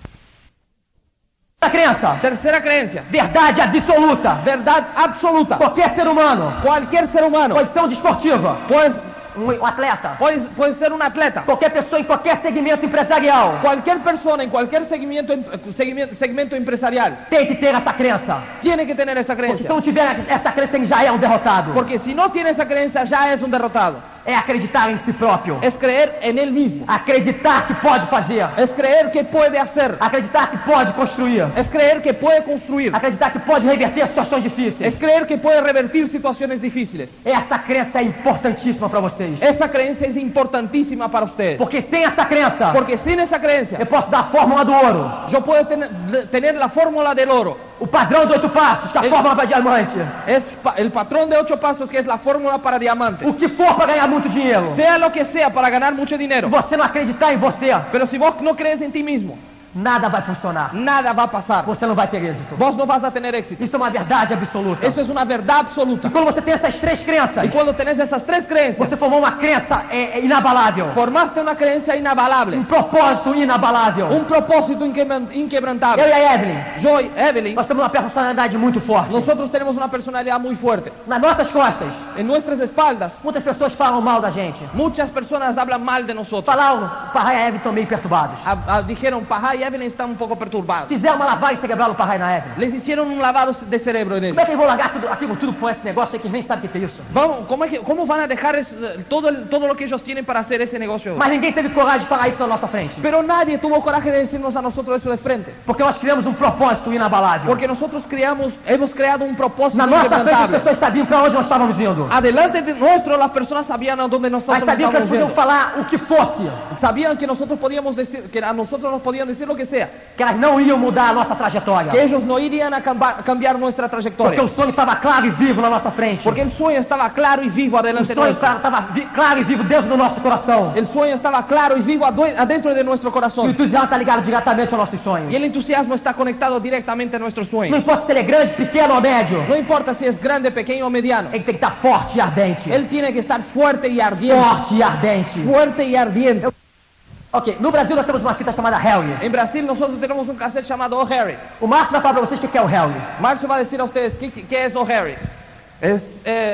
A crença, Tercera creencia, verdade absoluta. verdad absoluta. Qualquer ser humano, Cualquier ser humano posição desportiva, puede um atleta, puede ser un atleta. qualquer pessoa em qualquer segmento empresarial, Cualquier persona en cualquier segmento empresarial tem que ter essa crença. tiene que tener esa Porque se creencia. não tiver essa crença, ele já é um derrotado. Porque si no tiene esa creencia ya es un derrotado. É acreditar em si próprio. Es creer en él mismo. Acreditar que pode fazer. Es creer que puede hacer. Acreditar que pode construir. Es creer que puede construir. Acreditar que pode reverter situações difíceis. Es creer que puede revertir situaciones difíciles. Essa crença é importantíssima para vocês. Esa creencia es importantísima para ustedes. Porque sem essa crença, Porque sin esa creencia eu posso dar a fórmula do ouro. yo puedo tener la fórmula del oro. O padrão do 8 passos, que é a Ele- fórmula para diamante. Es el patrón de 8 pasos que es la fórmula para diamante. O que for para ganhar muito dinheiro. Sea lo que sea para ganar mucho Se dinero. você não acreditar em você, Pero si vos no crees en ti mismo, nada vai funcionar. nada va a pasar. Você não vai ter êxito. Vos no vas a tener éxito. Isso é uma verdade absoluta. Eso es una verdad absoluta. E quando você tem essas três crenças, Y cuando tenés esas tres creencias, você formou uma crença inabalável. formaste una creencia inabalable, Propósito inabalável. un propósito Eu inquebrantable. e a Evelyn, Yo y Evelyn, nós temos uma personalidade muito forte. nosotros tenemos una personalidad muy fuerte. Nas nossas costas, En nuestras espaldas, muitas pessoas falam mal da gente. muchas personas hablan mal de nosotros. Falaram, o Parra e a Evelyn estão meio perturbados. Dijeron, Pajá y Evelyn están un poco perturbados. Fizeram uma lavagem cerebral no Parra e na Evelyn. Les hicieron un lavado de cerebro en Como ellos. é que eles vão largar aquilo tudo com esse negócio aí que nem sabe o que é isso? Vamos, ¿cómo van a dejar todo lo que ellos tienen para hacer ese negocio? Mas ninguém teve coragem de falar isso na nossa frente. Pero nadie tuvo coraje de decirnos a nosotros eso de frente. Porque nós criamos um propósito inabalável. Porque nosotros hemos creado un propósito Na nossa frente as inquebrantable. pessoas sabiam para onde nós estávamos indo. Adelante de nuestro, las personas sabían a dónde Mas nosotros sabiam que eles estábamos podiam yendo. falar o que fosse. Sabían que nosotros podíamos decir, que a nosotros nos podían decir lo que sea. Que elas não iam mudar a nossa trajetória. Que ellos no irían a cambiar nuestra Porque trayectoria. o sonho estava claro e vivo na nossa frente. Porque el sueño estaba claro y vivo O adelante sonho nuestro. estava claro e vivo dentro do nosso coração. El sueño estaba claro y vivo adentro de nuestro E o corazón. entusiasmo está ligado diretamente aos nossos sonhos. Y el entusiasmo está conectado directamente a nuestro Não sueño. importa se ele é grande, pequeno ou médio. No importa si es grande, pequeño o mediano. Ele tem que estar forte e ardente. Él tiene que estar fuerte y ardiente. Forte e ardente. Fuerte y ardiente. Ok, no Brasil nós temos uma fita chamada Harry. En Brasil nosotros tenemos un cassette llamado Oh Harry. O Márcio vai falar para vocês o que é o Harry. Marcio va a decir a ustedes qué es Oh Harry. Es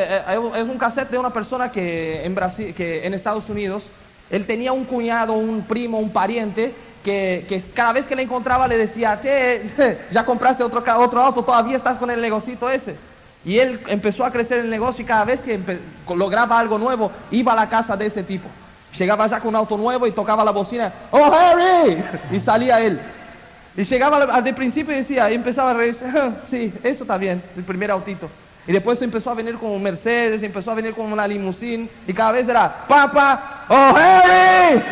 un cassette de una persona que en Brasil, que en Estados Unidos, él tenía un cuñado, un primo, un pariente que cada vez que le encontraba le decía, che, ya compraste otro auto, todavía estás con el negocito ese. Y él empezó a crecer el negocio y cada vez que lograba algo nuevo, iba a la casa de ese tipo. Llegaba ya con un auto nuevo y tocaba la bocina, ¡Oh Harry! Y salía él. Y llegaba de principio y decía, y empezaba a reírse, sí, eso está bien, el primer autito. Y después empezó a venir con un Mercedes, empezó a venir con una limusín y cada vez era, ¡Papá! ¡Oh Harry!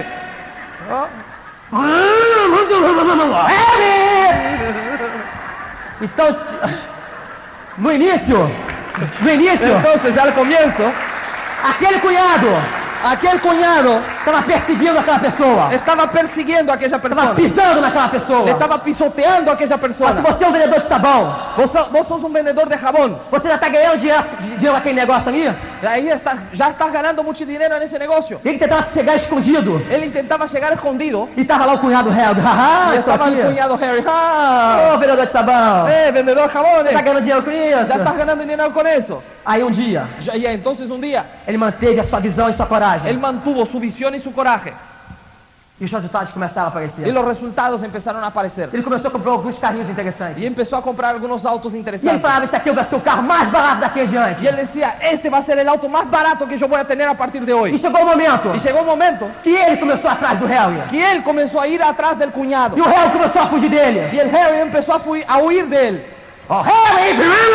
Então, no início, Entonces al comienzo, aquele cunhado aquel cuñado estava perseguindo aquela pessoa. estaba persiguiendo a aquella Estava persona, pisando naquela pessoa. le estaba pisoteando a aquella Mas se persona. você é um vendedor de sabão, Vos sos un vendedor de jabón, você já está ganhando dinheiro naquele negócio ali? ahí ya estás ganando mucho dinero en ese negocio. Ele tentava chegar escondido. Él intentaba llegar escondido E estava lá o cunhado Helg. Haha, y estou estaba aqui. el cuñado Harry. ¡Ah! Ô, vendedor de sabão. Vendedor de jabones, Tá ganhando dinheiro com ya estás isso? ganando dinero con eso. Aí um dia, Y entonces un día, ele manteve a sua visão e sua coragem. él mantuvo su visión y su coraje. E os resultados começaram a aparecer. Y los resultados empezaron a aparecer. Ele começou a comprar alguns carrinhos interessantes. Y empezó a comprar algunos autos E ele interesantes. falava, esse aqui vai ser o carro mais barato daqui em diante. Y él decía, este va a ser el auto más barato que yo voy a tener a partir de E hoy. chegou o momento Y llegó un momento que ele começou atrás do Harry. que él comenzó a ir atrás del cuñado. E o Harry começou a fugir dele. Y el Harry empezó a huir de él. Ó, Harry!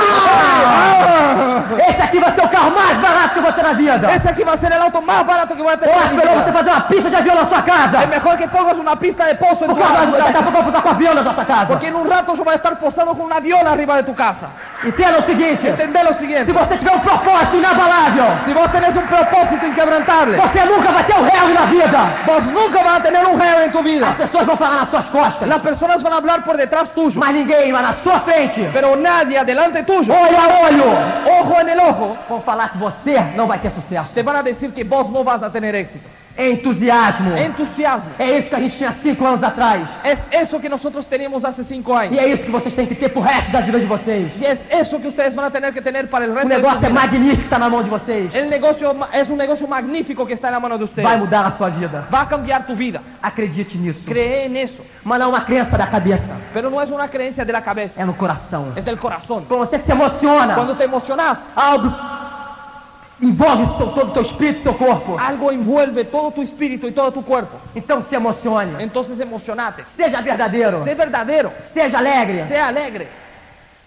Esse aqui vai ser o carro mais barato que eu vou ter na vida. Ese aquí va a ser el auto más barato que voy a tener Eu en acho mi melhor você vida. fazer uma pista de avião na sua Es casa. mejor que pongas una pista de pozo en tu Porque daqui a casa. pouco eu vou posar com avião na nossa casa. Porque en un rato yo voy a estar posando con un avión arriba de tu casa. Entenda o seguinte, Entendé lo se siguiente. você tiver um propósito inabalável, Si vos tenés un propósito inquebrantable, você nunca vai ter um Harry na vida. vos nunca vas a tener un Harry en tu As vida. pessoas vão falar nas suas costas, Las personas van a hablar por detrás tuyo, mas ninguém vai na sua frente, pero nadie adelante tuyo, olho a olho, ojo en el ojo, vão falar que você não vai ter sucesso. te van a decir que vos no vas a tener éxito. Entusiasmo. Entusiasmo. É isso que a gente tinha 5 anos atrás. Es eso que nosotros teníamos hace 5 E años. é isso que vocês têm que ter pro resto da vida de vocês. Y es eso que ustedes van a tener que tener para el O resto de su negócio é vida. magnífico que tá na mão de vocês. El negocio es un negocio magnífico que está en la mano de ustedes. Vai mudar a sua vida. Va a cambiar tu vida. Acredite nisso. Cree en eso. Mas não é uma crença da cabeça. Pero no es una creencia de la cabeza, É no coração. es del corazón. Quando você se emociona, Cuando te emocionas, algo envolve todo o teu espírito e seu corpo. algo envuelve todo tu espíritu y todo tu cuerpo. Então se emocione. Entonces emocionate. Seja verdadeiro. Sé verdadero. Seja alegre. Sea alegre.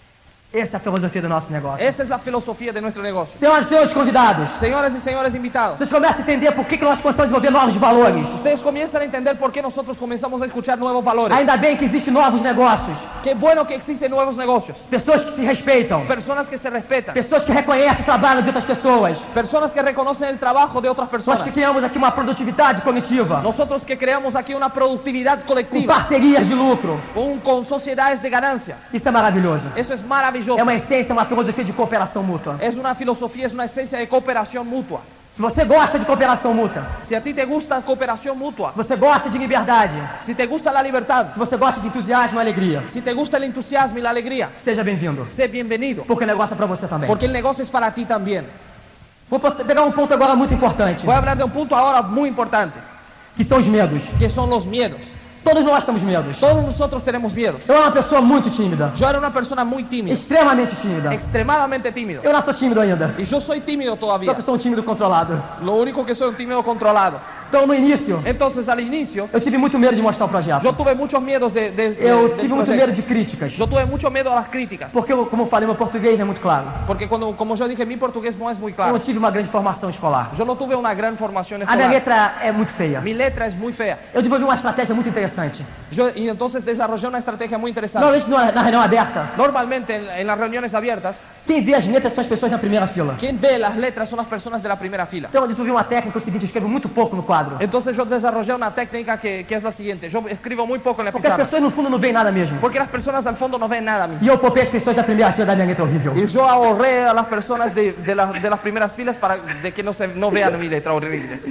Essa é a filosofia do nosso negócio. Esa es la filosofía de nuestro negocio. Senhoras e senhores convidados, Señoras y señores invitados, vocês começam a entender por que nós começamos a desenvolver novos valores. ustedes comienzan a entender por qué nosotros comenzamos a escuchar nuevos valores. Ainda bem que existem novos negócios. Qué bueno que existen nuevos negocios. Pessoas que se respeitam. Personas que se respetan. Pessoas que reconhecem o trabalho de outras pessoas. Personas que reconocen el trabajo de otras Nós personas. que criamos aqui uma produtividade coletiva. Nosotros que creamos aquí una productividad Com colectiva, parcerias de lucro. con sociedades de ganancia. Isso é maravilhoso. Eso es maravilloso. É uma essência, uma filosofia de cooperação mútua. Es una filosofía, es una esencia de cooperación mutua. Se você gosta de cooperação mútua, Si a ti te gusta cooperación mutua, se você gosta de liberdade, si te gusta la libertad, se você gosta de entusiasmo e alegria, si te gusta el entusiasmo y la alegría, seja bem-vindo. sé bienvenido, Porque o negócio é para você também. porque el negocio es para ti también. Vou pegar um ponto agora muito importante, Voy a hablar de un punto ahora muy importante, que são os medos. que son los miedos. Todos nós temos medos. Todos nosotros tenemos miedos. Eu era uma pessoa muito tímida, Yo era una persona muy tímida, extremamente tímida. extremadamente tímido. Eu não sou tímido ainda, Y yo soy tímido só todavía. que sou um tímido controlado. Lo único que soy un tímido controlado. Então, no início, Entonces, al inicio, eu tive muito medo de mostrar o projeto. yo tuve muchos miedos Eu del tive muito proyecto. medo de críticas, Yo tuve mucho miedo a las críticas. porque, como eu falei, meu português não é muito claro. Porque como yo dije, mi portugués no es muy Eu claro. não tive uma grande formação escolar. Yo no tuve una gran formación A minha escolar. letra é muito feia. Mi letra es muy fea. Eu desenvolvi uma estratégia muito interessante. Y entonces desarrollé una estrategia muy interesante. Normalmente na reunião aberta, Normalmente en las reuniones abiertas, quem vê as letras são as pessoas na primeira fila. quien ve las letras son las personas de la primera fila. Então eu desenvolvi uma técnica, é o seguinte, eu escrevo muito pouco no quadro. Entonces yo desarrollé una técnica que es la siguiente. Yo escribo muy poco en la Porque as pizarra. pessoas no fundo não veem nada mesmo. Porque las personas al fondo no ven nada a mí. E eu poupei as pessoas da primeira fila da minha letra horrível. Y yo ahorré a las personas de las primeras filas para de que no vean mi letra horrible.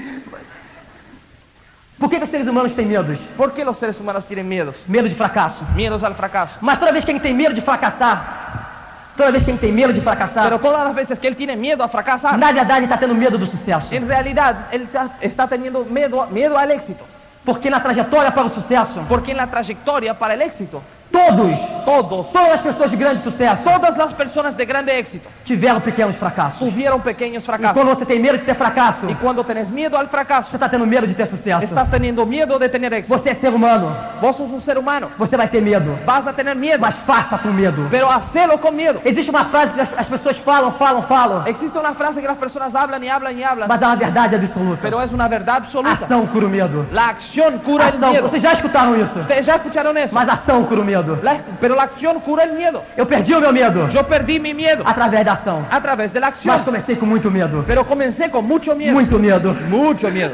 Por que os seres humanos têm medos? ¿Por qué los seres humanos tienen miedos? Medo de fracasso. Miedos al fracaso. Mas toda vez que ele tem medo de fracassar, toda vez que ele tem medo de fracassar, Pero todas las veces que él tiene miedo a fracasar, na verdade ele está tendo medo do sucesso. en realidad él está teniendo miedo al éxito. Porque na trajetória para o sucesso, Porque en la trayectoria para el éxito, todas as pessoas de grande sucesso todas las personas de grande éxito tiveram pequenos fracassos. tuvieron pequeños E fracasos. quando você tem medo de ter fracasso, Y cuando tenés miedo al fracaso, você está tendo medo de ter sucesso. estás teniendo miedo de tener éxito. Você é ser humano, Vos sos un ser humano, você vai ter medo, vas a tener miedo, mas faça com medo. pero hacelo con miedo. Existe uma frase que as pessoas falam, Existe una frase que las personas hablan y hablan y hablan, mas é uma verdade absoluta. pero es una verdad absoluta. Ação cura o medo. La acción cura el Ação, miedo. vocês já escutaram isso? Ustedes ya escucharon eso. Mas ação cura o medo. Pero la acción cura el miedo. Eu perdi o meu medo Yo perdí mi miedo através da ação, a través de la acción, mas comecei com muito medo. pero comencé con mucho miedo. Muito medo. Mucho miedo.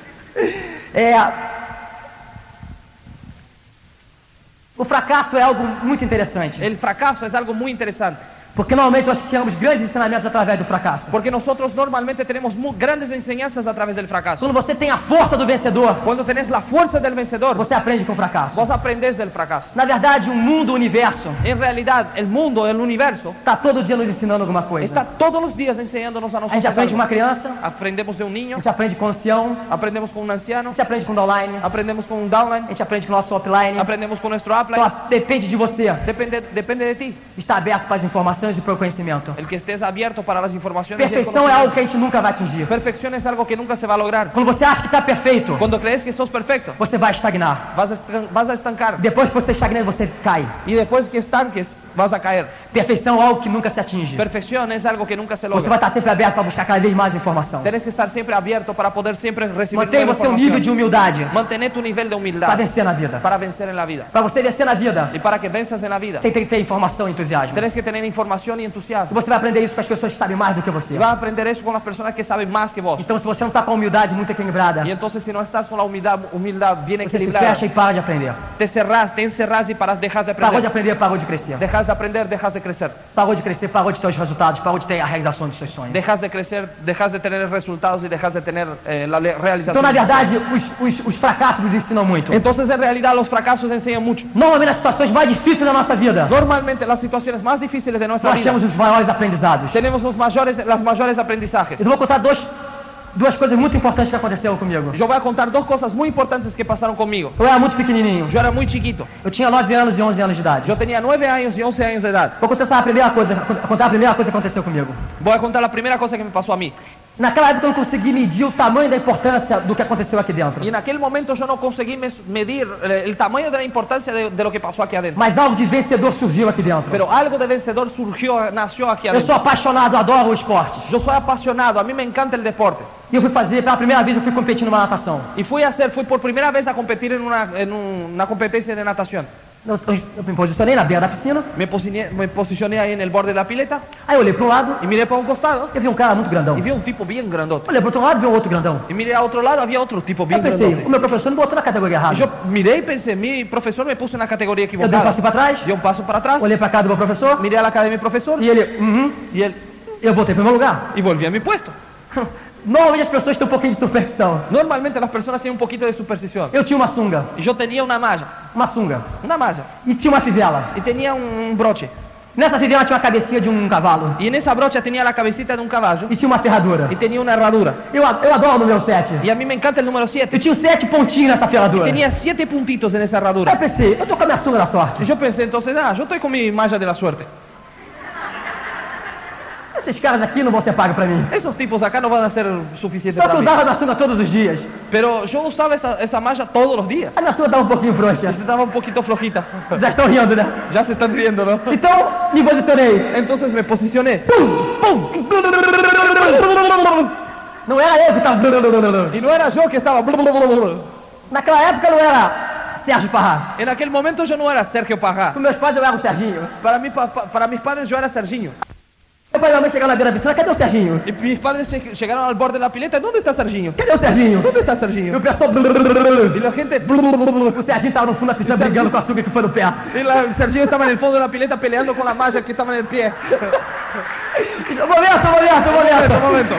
O fracasso é algo muito interessante, El fracaso es algo muy interesante. porque normalmente nós tiramos grandes ensinamentos através do fracasso. Porque nosotros normalmente tenemos grandes enseñanzas a través del fracaso. Quando você tem a força do vencedor, Cuando tenés la fuerza del vencedor, você aprende com o fracasso. vos aprendés del fracaso. Na verdade, o mundo, o universo, En realidad, el mundo, el universo, está todo dia nos ensinando alguma coisa. está todos los días enseñándonos a A gente nosotros aprende com algo. uma criança, Aprendemos de un a niño, gente aprende com o ancião, aprendemos con un a anciano, gente aprende com o downline, aprendemos con un a downline, gente aprende com o nosso offline. aprendemos con nuestro upline. Então, depende de você Depende de ti. estar aberto para as informações e para o conhecimento. El que estés abierto para las informaciones. y el Perfeição é algo conocimiento. que a gente nunca vai atingir. Perfección es algo que nunca se va a lograr. Quando você acha que está perfeito, Cuando crees que sos perfecto, você vai estagnar. vas a estancar. Depois que você estagna, você cai. Y después que estanques, vas a caer. Perfeição é algo que nunca se atinge. Perfección es algo que nunca se Você vai logra. estar sempre aberto para buscar cada vez mais informação. Tienes que estar siempre abierto para poder siempre recibir Mantenha nueva você um nível de información. humildade Mantener tu nivel de para humildad vencer na vida. para vencer en la vida. Para você vencer na vida, Y para que venzas en la vida, você tem que ter informação e entusiasmo. tienes que tener información y E entusiasmo. você vai aprender isso com as pessoas que sabem mais do que você. Y vas a aprender eso con las personas que saben más que vos. Então, se você não está com a humildade muito equilibrada, Y entonces si no estás con la humildad bien você se equilibrada, fecha e para de aprender. te encerras y dejas de Parou de aprender. aprender, parou de crescer. Dejas de aprender, dejas de crecer. Parou de crescer, parou de ter os resultados, parou de ter a realização dos seus sonhos. Dejas de crecer, dejas de tener resultados y dejas de tener la realización. Então, na verdade, os fracassos nos ensinam muito. Entonces, en realidad, los fracasos enseñan mucho. Normalmente, nas situações mais difíceis da nossa vida, Normalmente, las situaciones más difíciles de nuestra nós vida, temos os maiores aprendizados. tenemos los mayores aprendizajes. Eu vou contar duas coisas muito importantes que aconteceram comigo. Yo voy a contar dos cosas muy importantes que pasaron conmigo. Eu era muito pequenininho. Yo era muy chiquito. Eu tinha 9 anos e 11 anos de idade. Yo tenía 9 años y 11 años de edad. Vou contar a primeira coisa que aconteceu comigo. Voy a contar la primera cosa que me pasó a mí. Naquela época eu não consegui medir o tamanho da importância do que aconteceu aqui dentro. Y en aquel momento yo no conseguí medir el tamaño de la importancia de lo que pasó aquí adentro. Mas algo de vencedor surgiu aqui dentro. Pero algo de vencedor nació aquí Eu adentro. sou apaixonado, adoro o esporte. Yo soy apasionado, a mí me encanta el deporte. E eu fui fazer, pela primeira vez eu fui competir numa natação. Y fui por primera vez a competir en una competencia de natación. Eu me posicionei na beira da piscina, Me posicioné ahí en el borde de la pileta aí eu olhei para um lado, y miré para un costado eu vi um cara muito grandão. y vi un tipo bien grandote. Olhei para outro lado, vi um outro grandão. Y miré a otro lado, había otro tipo Eu bien pensei, grandote. o meu professor me botou na categoria Y errada. yo miré y pensé, mi profesor me puso en la categoría Eu dei um equivocada. passo para trás, Di un paso para atrás, olhei para a cara do meu professor, miré a la cara de mi profesor e ele, y él eu voltei para o meu lugar. y volví a mi puesto. Normalmente as pessoas têm um pouquinho de superstição. Normalmente las personas tienen un poquito de superstición. Eu tinha uma sunga, Y yo tenía una malla, e tinha uma fivela. y tenía un broche. Nessa fivela tinha uma cabecinha de um cavalo, Y en esa brocha tenía la cabecita de un caballo e tinha uma ferradura. y tenía una herradura. Eu adoro o número 7. Y a mí me encanta el número Eu 7. tinha 7 pontinhos nessa ferradura. Tenía 7 puntitos en esa Aí eu herradura. pensei, eu tô com a minha sunga da sorte. Y yo pensé entonces, yo estoy con mi malla de la suerte. Esses caras aqui não vão ser pagos pra mim. Esos tipos acá no van a ser suficientes Só que para eu mí. usava na sunga todos os dias. Pero yo usaba esa malla todos los días. A minha sunga tava um pouquinho frouxa. Estaba un poquito flojita. Já estão rindo, né? Ya se están riendo, ¿no? Então, me posicionei. Entonces me posicioné. Pum! Não era eu que tava... Y no era yo que estaba. Naquela época não era Sérgio Parra. En aquel momento yo no era Sergio Parra. Com meus pais eu era o Serginho. Para mis padres yo era Serginho. Meu pai e minha mãe chegaram na beira da piscina, cadê o Serginho? Y mis padres llegaron al borde de la pileta. ¿Dónde está Serginho? Cadê o Serginho? ¿Dónde está E Serginho? o pessoal... Y la gente... O Serginho tava no fundo da piscina brigando com a sunga que foi no pé. Serginho estaba en el fondo de la pileta peleando con la malla que estaba en el pie. Momento.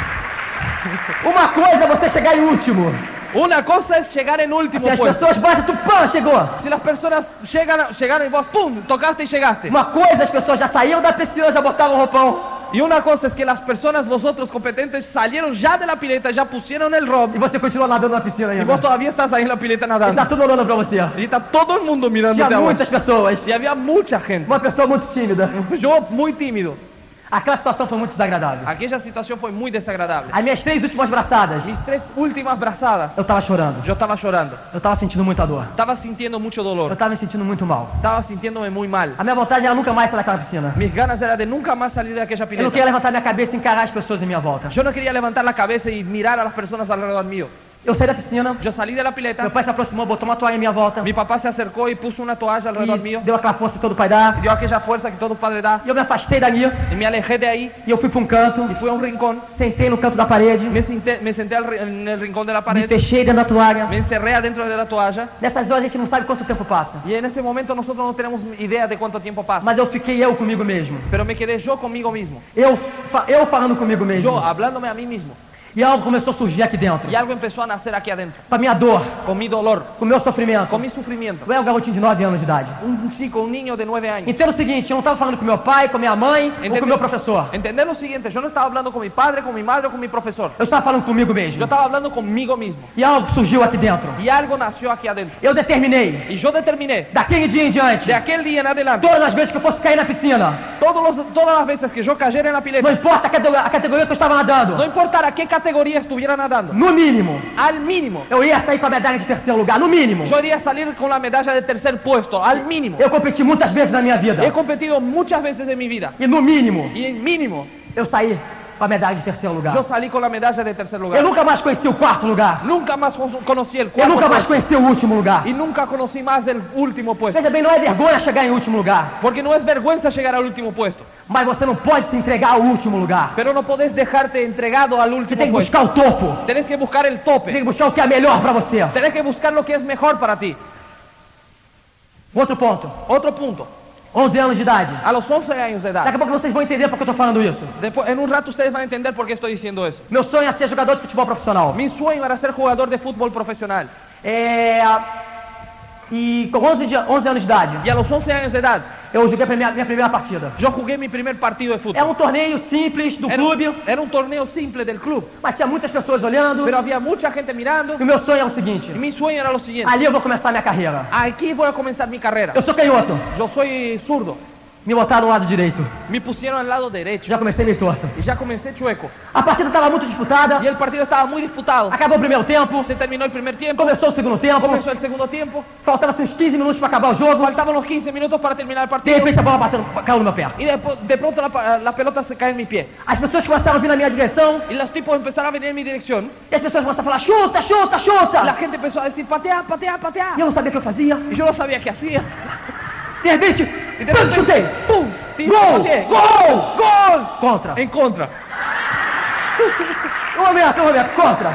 Uma coisa é você chegar em último. Una cosa es llegar en último Se as puesto. pessoas batem, tu pã, chegou. Si las personas llegaron y vos, ¡pum!, tocaste y llegaste. Uma coisa, as pessoas já saíam da piscina, já botavam o roupão. Y una cosa es que las personas, los otros competentes, salieron ya de la pileta, ya pusieron el robe. E você continua nadando na piscina Y ainda. vos todavía estás ahí en la pileta E tá nadando. tudo olhando pra você. Y está todo el mundo mirándote Tinha a vos. muitas pessoas. Y había mucha gente. Uma pessoa muito tímida. Yo muy tímido. Aquela situação foi muito desagradável. Aquella situación fue muy desagradable. As minhas 3 últimas braçadas, Mis 3 últimas brazadas, eu tava chorando. yo estaba llorando. Eu tava sentindo muita dor. Estaba sintiendo mucho Eu dolor. tava me sentindo muito mal. Estaba sintiéndome muy mal. A minha vontade era nunca mais sair daquela piscina. Mis ganas era de nunca más salir de aquella Eu não pileta. queria levantar minha cabeça e encarar as pessoas em minha volta. Yo no quería levantar la cabeza y mirar a las personas alrededor mío. Eu saí da piscina, Yo salí de la pileta. meu pai se aproximou, botou uma toalha em minha volta. Mi papá se acercó y puso una toalla alrededor mío. E deu aquela força que todo pai dá. Dio aquella fuerza que todo padre da. E eu me afastei dali Y me alejé de ahí e eu fui para um canto, y fui a un rincón. sentei no canto da parede, Me senté en el rincón de la me pared. fechei dentro da toalha. Me encerré adentro de la toalla. Nessas horas a gente não sabe quanto tempo passa. Y en ese momento nosotros no tenemos idea de cuánto tiempo pasa. Mas eu fiquei eu comigo mesmo. Pero me quedé yo conmigo mismo. Eu falando comigo Yo mesmo. hablándome a mí mismo. E algo começou a surgir aqui dentro. Y algo empezó a nacer aquí adentro. Com a minha dor, Con mi dolor. com o meu sofrimento. Con mi sufrimiento. Eu era um garotinho de 9 anos de idade. Un chico, un niño de 9 años. Entenda o seguinte, eu não estava falando com meu pai, com minha mãe ou com meu professor. Entender lo siguiente, yo no estaba hablando con mi padre, con mi madre o con mi profesor. Eu estava falando comigo Yo mesmo. estaba hablando conmigo mismo. E algo surgiu aqui dentro. Y algo nació aquí adentro. Eu determinei, Y yo determiné, daquele dia em diante, de aquel día en adelante, todas as vezes que eu fosse cair na piscina, todas las veces que yo cayera en la não pileta, importa a categoria que eu estava no nadando, importara qué categoría estuviera nadando, no mínimo, al mínimo, eu ia sair com a medalha de terceiro lugar, no mínimo. yo iría a salir con la medalla de tercer puesto, al mínimo. Eu competi muitas vezes na minha vida. He competido muchas veces en mi vida. E no mínimo, Y en mínimo, eu saí com a medalha de terceiro lugar. yo salí con la medalla de tercer Eu lugar. nunca mais conheci o quarto lugar. Nunca más conocí el Eu cuarto nunca mais puesto. conheci o último lugar. Y nunca conocí más el último puesto. Veja bem, não é vergonha chegar em último lugar, Porque no es vergüenza llegar al último puesto. mas você não pode se entregar ao último lugar. Pero no podés dejarte entregado al Você último tem que puesto. buscar o topo. Tenés que buscar el Tem tope. que buscar o que é melhor para você. Tenés que buscar lo que es mejor para ti. Outro ponto. Otro punto. 11 anos de idade. A los 11 años de Daqui edad. a pouco vocês vão entender porque eu estou falando isso. Después, en un rato ustedes van a entender por qué estoy diciendo eso. Meu sonho é ser jogador de futebol profissional. Mi sueño era ser jugador de fútbol profesional. E com 11 anos de idade, Y a los 11 años de edad, eu joguei a minha primeira partida. yo jugué mi primer partido de É fútbol. um torneio simples do clube, Era un torneo simple del club. mas tinha muitas pessoas olhando. Pero había mucha gente mirando. E o meu sonho é o seguinte: Y mi sueño era lo siguiente. ali eu vou começar a minha carreira. Aquí voy a comenzar mi carrera. Eu sou canhoto. Yo soy zurdo. Me botaram do lado direito. Me pusieron al lado derecho. Já comecei meio torto. Y ya comencé chueco. A partida estava muito disputada. Y el partido estaba muy disputado. Acabou o primeiro tempo. Se terminó el primer tiempo. Começou o segundo tempo. Comenzó el segundo tiempo. Faltava-se uns 15 minutos para acabar o jogo. Faltaban los 15 minutos para terminar el De partido. repente a bola caiu no meu pé. Y de pronto la pelota se cae en mi pie. As pessoas começaram a vir na minha direção. Y los tipos empezaron a venir en mi dirección. E as pessoas começaram a falar: chuta, chuta, chuta. La gente empezó a decir, patea, patea, patea. E eu não sabia o que eu fazia. Y yo no sabía qué hacía. De repente, Y de pum, repente, chutei. ¡pum! Gol! Pateé. Gol! ¡Gol! Contra. En contra. Um momento, contra.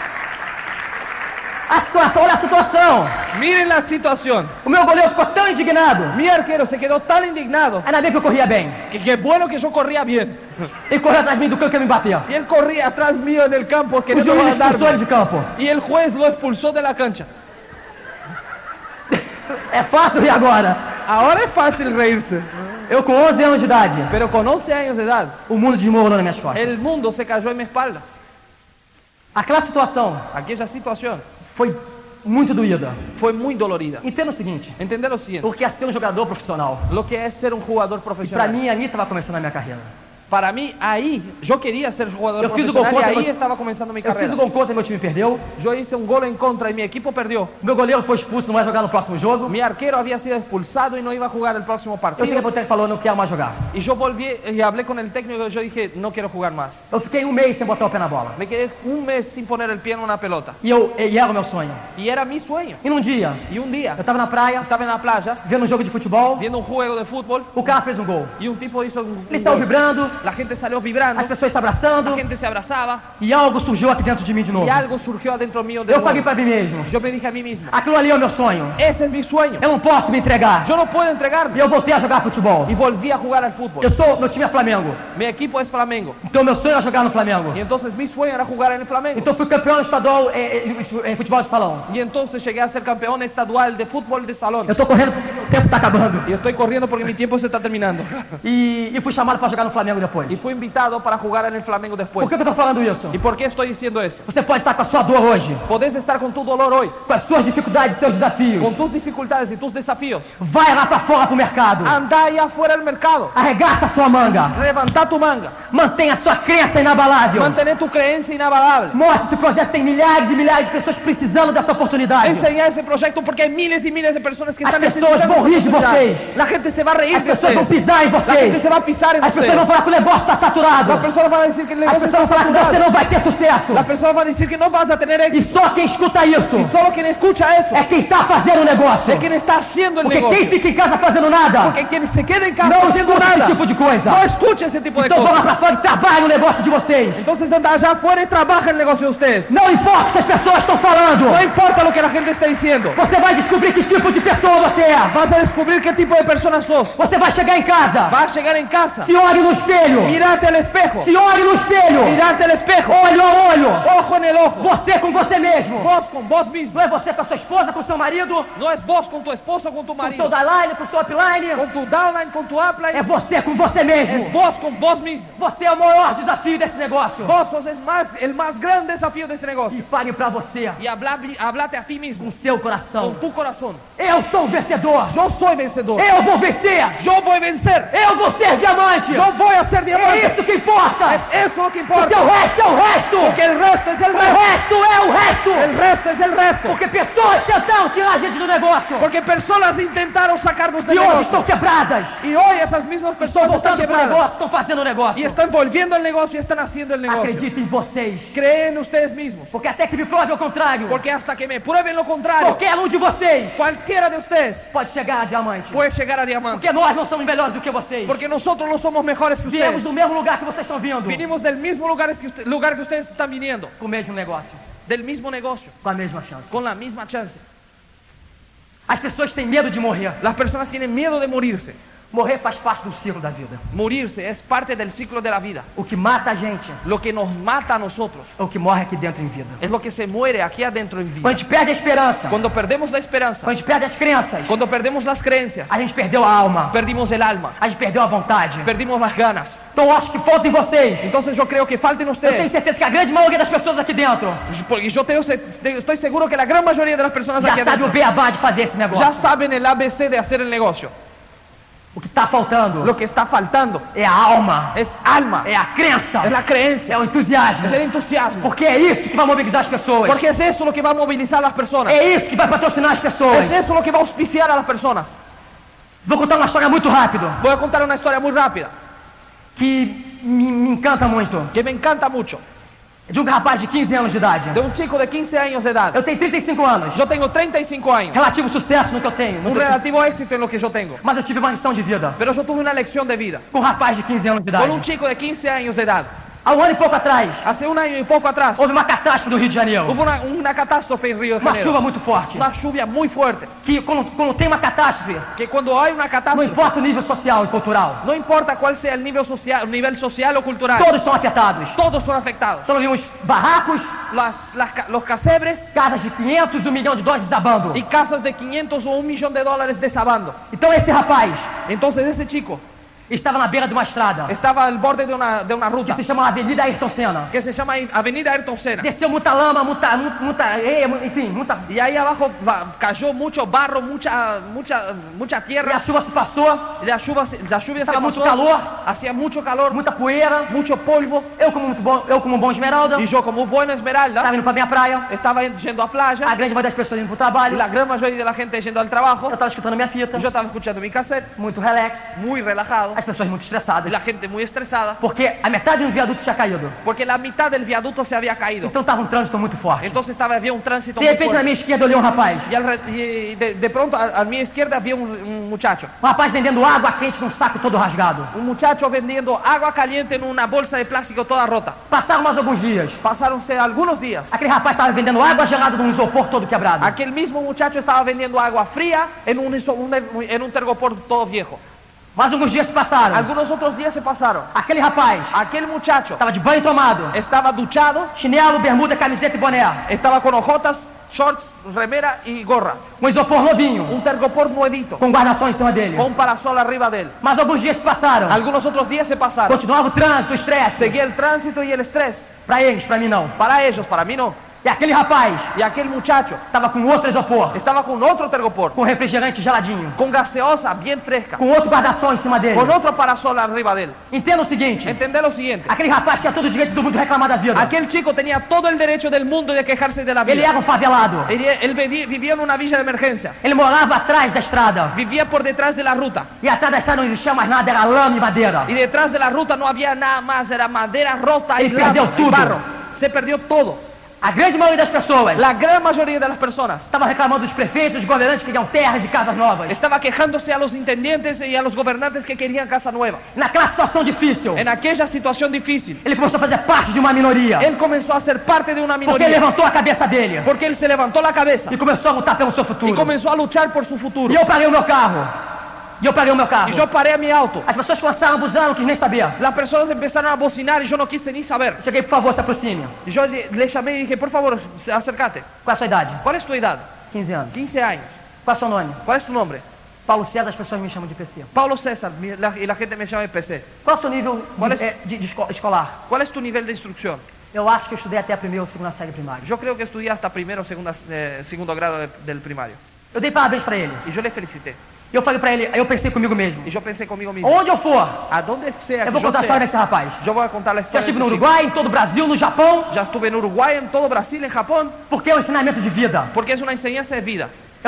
A situação, olha a situação. Miren la situación. O meu goleiro ficou tão indignado. Mi arquero se quedó tan indignado Ainda bem que eu corria bem. que bueno que yo corría bien. Ele correu atrás de mim do campo que me bater. Y él corría atrás mío en el campo O queriendo juiz expulsou ele mandarme. de campo. Y el juez lo expulsó de la cancha. É fácil rir agora. Ahora es fácil reírse. Eu com 11 anos de idade, Pero con 11 años de edad, o mundo desmoronou nas minhas costas. el mundo se cayó en mi espalda. Aquela situação Aquella situación foi muito doída. fue muy dolorida. Entenda o seguinte, Entender lo siguiente. o que é ser um jogador profissional. Lo que es ser un jugador E pra profesional. mim, ali estava começando a minha carreira. Para mí, ahí, yo quería ser jugador Yo fiz o profesional gol y contra ahí el- estaba comenzando mi Eu fiz carrera. o gol contra e meu time perdeu. Yo hice un gol en contra y mi equipo perdió. Meu goleiro foi expulso, não vai jogar no próximo jogo. Mi arquero había sido expulsado y no iba a jugar el próximo Eu cheguei partido. pro técnico e falou, não quero mais jogar. Y yo volví y hablé con el técnico y yo dije, no quiero jugar más. Eu fiquei um mês sem botar o pé na bola. Me quedé un mes sin poner el pie en una pelota. E era o meu sonho. Y era mi sueño. E num dia, Y un día, eu tava na praia, estaba en la playa, vendo um jogo de futebol, viendo un juego de fútbol, o cara fez um gol. y un tipo hizo un Ele saiu gol. vibrando, La gente salió as vibrando, pessoas se abraçando, la gente se abrazaba e algo surgiu aqui dentro de mim de novo. y algo surgió adentro mío de Eu nuevo. falei pra mim mesmo, Yo me dije a mí mismo, aquilo ali é o meu sonho. ese es mi sueño. Eu não posso me entregar. Yo no puedo E entregarme. eu voltei a jogar futebol. Y volví a jugar al fútbol. Meu time é Flamengo. Mi equipo es Flamengo. Então meu sonho é jogar no Flamengo. Y entonces mi sueño era jugar en el Flamengo. Então fui campeão estadual em futebol de salão. Y entonces llegué a ser campeón estadual de fútbol de salón. Eu tô correndo porque o tempo tá acabando. Y estoy corriendo porque mi tiempo se está terminando. E fui chamado para jogar no Flamengo depois. Y fui invitado para jugar en el Flamengo después. Por que eu tô falando isso? ¿Y por qué estoy diciendo eso? Você pode estar com a sua dor hoje, Podés estar con tu dolor hoy, com as suas dificuldades, seus desafios. con tus dificultades y tus desafíos. Vai lá pra fora pro mercado. Anda allá afuera al mercado. Arregaça a sua manga. Levanta tu manga. Mantenha a sua crença inabalável. Mantener tu creencia inabalable. Mostre que o projeto tem milhares e milhares de pessoas precisando dessa oportunidade. Enseñar ese proyecto porque hay miles y miles de personas que As están pessoas necesitando vão rir de esa oportunidad. vocês. La gente se va a reír As de pessoas vão ustedes. pisar em La gente vocês. se va a pisar en As pessoas vão ustedes. falar que o negócio está saturado. Las personas van a decir que el As negocio pessoas está vão falar que você saturado. não vai ter sucesso. Las personas van a decir que no vas a tener E éxito. só quem escuta isso Y solo quien escucha eso é quem está fazendo o negócio. es quien está haciendo el Porque quem negocio. fica em casa fazendo nada, Porque quien se queda en casa não haciendo escuta esse nada, tipo de coisa. no escucha ese tipo de Então vão lá cosas. pra fora e trabalhem o negócio de vocês. Entonces anda allá afuera y trabaja el negocio de ustedes. Não importa o que as pessoas estão falando. No importa lo que la gente está diciendo. Você vai descobrir que tipo de pessoa você é. Vas a descubrir qué tipo de persona sos. Você vai chegar em casa. Vas a llegar en casa. Se olhe no espelho. Mírate al espejo. Se olhe no espelho. Mírate al espejo. Olho a olho. Ojo en el ojo. Você com você mesmo. Vos con vos mismo. Não é você com a sua esposa, com seu marido, No es vos con tu esposa o con tu com seu marido. downline, com seu upline. Con tu downline, con tu upline. É você com você Es mesmo. vos con vos mismo. Você é o maior desafio desse negócio. Vos sos el más grande desafío de este E negocio. fale pra você Y hablate a ti mismo. com seu Con coração. tu corazón. Eu sou o vencedor. Yo soy vencedor. Eu vou vencer. Yo voy a vencer. Eu vou ser diamante. Yo voy a ser É diamante. isso que importa. Es eso lo que Porque importa. o resto é o resto. Porque el resto es el O resto. resto é o resto. El resto es el resto. Porque pessoas tentaram tirar a gente do negócio. Porque personas intentaron sacarnos del E hoje negocio. estão quebradas. Y hoy esas mismas Estão personas están voltando pro quebradas. negócio, estão fazendo o negócio. Y están volviendo al negocio y están haciendo el negocio. Acreditem em vocês. Creen ustedes mismos. Porque até que me prove ao contrário. Porque hasta que me prueben lo contrario, Qualquer um de vocês cualquiera de ustedes pode chegar a diamante. puede llegar a diamante. Porque nós não somos melhores do que vocês. Porque nosotros no somos mejores que Viemos ustedes. do mesmo lugar que vocês estão vindo. Vinimos del mismo lugar que ustedes están viniendo. Com o mesmo negócio. Del mismo negocio. Com a mesma chance. Con la misma chance. As pessoas têm medo de morrer. Las personas tienen miedo de morirse. Morrer faz parte do ciclo da vida. Morirse es parte del ciclo de la vida. O que mata a gente Lo que nos mata a nosotros é o que morre aqui dentro em vida. es lo que se muere aquí adentro en Quando vida. a gente perde a esperança, Cuando perdemos la esperanza, quando a gente perde as crenças, cuando perdemos las creencias, a gente perdeu a alma, perdimos el alma, a gente perdeu a vontade. perdimos las ganas. Então eu acho que falta em vocês. Entonces yo creo que falten Eu tenho ustedes. certeza que a grande maioria das pessoas aqui dentro Porque yo estoy seguro que la gran mayoría de las personas já aquí sabe o adentro beabá de fazer esse negócio. ya saben el ABC de hacer el negocio. O que está faltando Lo que está faltando é a alma, es alma, é a crença, es la creencia, é o entusiasmo. es el entusiasmo. Porque é isso que vai mobilizar as pessoas. Porque es eso lo que va a movilizar a las personas. É isso que vai patrocinar as pessoas. Es eso lo que va a auspiciar a las personas. Vou contar uma história muito rápido, Voy a contar una historia muy rápida, que me encanta muito. que me encanta mucho. De um rapaz de 15 anos de idade. De un chico de 15 años de edad. Eu tenho 35 anos. Yo tengo 35 años. Relativo sucesso no que eu tenho. Un relativo éxito en lo que yo tengo. Mas eu tive uma lição de vida Pero yo tuve una lección de vida com um rapaz de 15 anos de idade. con un chico de 15 años de edad. Há um ano e pouco atrás, Hace un año y poco atrás houve uma catástrofe no Rio de Janeiro. hubo una catástrofe en Río de Uma Janeiro. chuva muito forte. Una lluvia muy fuerte. Que quando tem uma catástrofe, Que cuando hay una não catástrofe, importa o nível social e cultural, no importa cuál sea el nivel social o cultural, todos são afetados. todos son afectados. Só vimos barracos, Los casebres casas de 500 e $1 milhão desabando. y casas de 500 o $1 millón desabando. Então esse rapaz Entonces ese chico estava na beira de uma estrada estaba al borde de una que ruta se chama Avenida Ayrton Senna. que se llama Avenida Ayrton Senna. Desceu muita lama, muita areia, enfim, muita... Y ahí abajo cayó mucho barro, mucha E a tierra. chuva se passou, Y la lluvia se estava muito pasó, calor, hacía mucho calor, muita poeira. mucho polvo. Eu como um bom esmeralda, Y yo como buena esmeralda estava indo pra minha praia, estaba yendo a playa, a grande maioria das pessoas indo pro trabalho, la gran mayoría de la gente yendo al trabajo. eu estava escutando minha fita, Yo estaba escuchando mi cassette, muito relax, muy relajado, as pessoas muito estressadas, y la gente muy estresada, porque a metade do viaduto tinha caído, porque la mitad del viaducto se había caído. então estava um trânsito muito forte. Entonces había un tránsito De muy repente na fuerte. minha esquerda eu olhei um rapaz, Y de pronto a mi izquierda había un muchacho. um rapaz vendendo água quente num saco todo rasgado. Un muchacho vendiendo agua caliente en una bolsa de plástico toda rota. Passaram mais alguns dias, Pasáronse algunos días. aquele rapaz estava vendendo água gelada num isopor todo quebrado. Aquel mismo muchacho estaba vendiendo agua fría en un tergopor todo viejo. Mais alguns dias se passaram, Algunos otros días se pasaron. aquele rapaz Aquel muchacho estava de banho tomado, estaba duchado, chinelo, bermuda, camiseta e boné, estaba con ojotas, shorts, remera y gorra. um isopor novinho, Un tergopor nuevito, com guarda-sol em cima dele. con un parasol arriba de él. Mas alguns dias se passaram, Algunos otros días se pasaron. continuava o trânsito, o estresse, Seguía el tránsito y el estrés. pra eles, pra mim não. Para ellos, para mí no. E aquele rapaz Y aquel muchacho estava com outro isopor, estaba con otro tergopor, com refrigerante geladinho, con gaseosa bien fresca, com outro guarda-sol em cima dele. con otro parasol arriba de él. Entenda o seguinte, Entendé lo siguiente. aquele rapaz tinha todo o direito do mundo de reclamar da vida. Aquel chico tenía todo el derecho del mundo de quejarse de la Ele vida. era um favelado, Él vivía en una villa de emergencia. ele morava atrás da estrada, Vivía por detrás de la ruta. e atrás da estrada não existia mais nada, era lama e madeira. Y detrás de la ruta no había nada más, era madera rota y Él perdió lama y todo. barro. Se perdió todo. A grande maioria das pessoas La gran mayoría de las personas estava reclamando dos prefeitos, dos governantes que queriam terras e casas novas. estaba quejándose a los intendentes y a los gobernantes que querían casa nueva. Naquela situação difícil, En aquella situación difícil, ele começou a fazer parte de uma minoria, él comenzó a ser parte de una porque ele minoría. levantou a cabeça dele Porque él se levantó la cabeza e começou a lutar pelo seu y futuro. comenzó a luchar por su futuro. E eu parei o meu carro. Y yo paré a mi auto. As pessoas começaram a buzinar, não quis nem saber. Las personas empezaron a bocinar y yo no quise ni saber. Cheguei, por favor, se aproxime. Y yo le llamé y dije, por favor, acércate. Qual é a sua idade? ¿Cuál es tu edad? 15 anos. 15 años. Qual é o seu nome? ¿Cuál es tu nombre? Paulo César, as pessoas me chamam de PC. Paulo César, y la gente me llama PC. Qual é o seu nível Qual escolar? ¿Cuál es tu nivel de instrucción? Eu acho que eu estudei até a primeira ou segunda série primária. Yo creo que estudié hasta primero o segundo grado del primario. Eu dei parabéns para ele. Y yo le felicité. Eu falei para ele, aí eu pensei comigo mesmo. Y yo pensé conmigo mismo, Onde eu for, a donde sea eu que vou yo contar a história sea, desse rapaz. yo voy a contar la Já historia de estive no ese chico. Uruguai, em todo o Brasil, no Japão, Ya estuve en Uruguay, en todo Brasil, en Japón, porque é um ensinamento de vida. porque es una enseñanza de vida.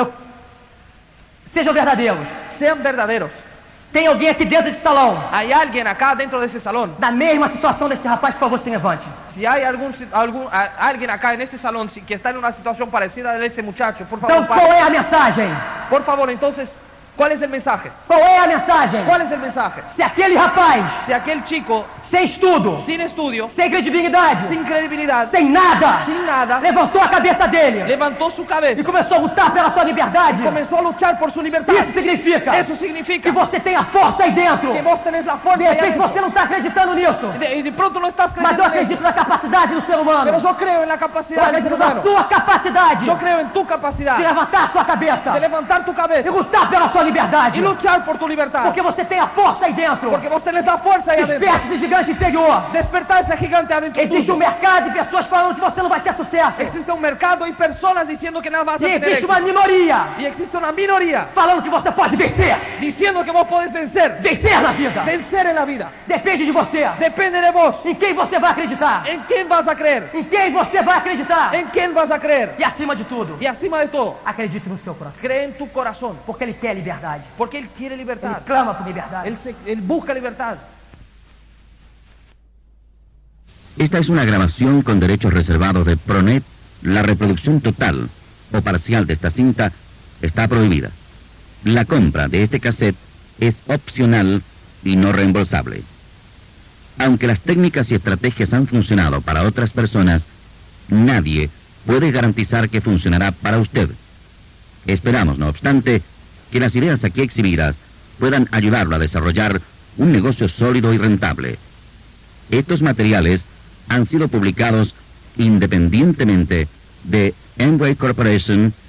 Sejam verdadeiros. Sean verdaderos. Tem alguém aqui dentro desse salão, Hay alguien acá dentro de ese salón. da mesma situação desse rapaz, por favor, se levante. Si hay alguien acá en este salón que está en una situación parecida a ese muchacho, por favor, Então, qual é a mensagem? por favor, entonces, ¿cuál es el mensaje? Qual é a mensagem? ¿Cuál es el mensaje? Se aquele rapaz, Si aquel chico, sem estudo, sin estudio, sem credibilidade, sin credibilidad, sem nada, sin nada, levantou a cabeça dele levantó su cabeza e começou a lutar pela sua liberdade, comenzó a luchar por su libertad. isso significa Eso que significa você tem a força aí dentro. que vos tenés la De fuerza. ahí repente adentro. você não está acreditando nisso, Y de pronto no estás mas eu creyendo en eso. acredito na capacidade do ser humano. Pero yo creo en la Eu capacidad del ser acredito na humano. sua capacidade Yo creo en tu de capacidad levantar a sua cabeça de levantar tu e cabeza lutar pela sua liberdade, y luchar por tu libertad. porque você tem a força aí dentro. Porque vos tenés la fuerza ahí adentro. Desperte esse gigante interior. Despertar ese gigante adentro Existe um tuyo. mercado de pessoas falando que você não vai ter sucesso. Existe un mercado y personas diciendo que no vas a E tener existe éxito. uma minoria Y existe una minoría falando que você pode vencer. diciendo que vos podés vencer. Vencer na vida. Vencer en la vida. Depende de você. Depende de vos. Em quem você vai acreditar. ¿En quién vas a creer? Em quem você vai acreditar. ¿En quién vas a creer? E acima de tudo, Y encima de todo, acredite no seu coração. cree en tu corazón. Porque ele quer liberdade. Porque Él quiere Ele libertad. clama por liberdade. Él busca libertad. Esta es una grabación con derechos reservados de Pronet. La reproducción total o parcial de esta cinta está prohibida. La compra de este cassette es opcional y no reembolsable. Aunque las técnicas y estrategias han funcionado para otras personas, nadie puede garantizar que funcionará para usted. Esperamos, no obstante, que las ideas aquí exhibidas puedan ayudarlo a desarrollar un negocio sólido y rentable. Estos materiales han sido publicados independientemente de Amway Corporation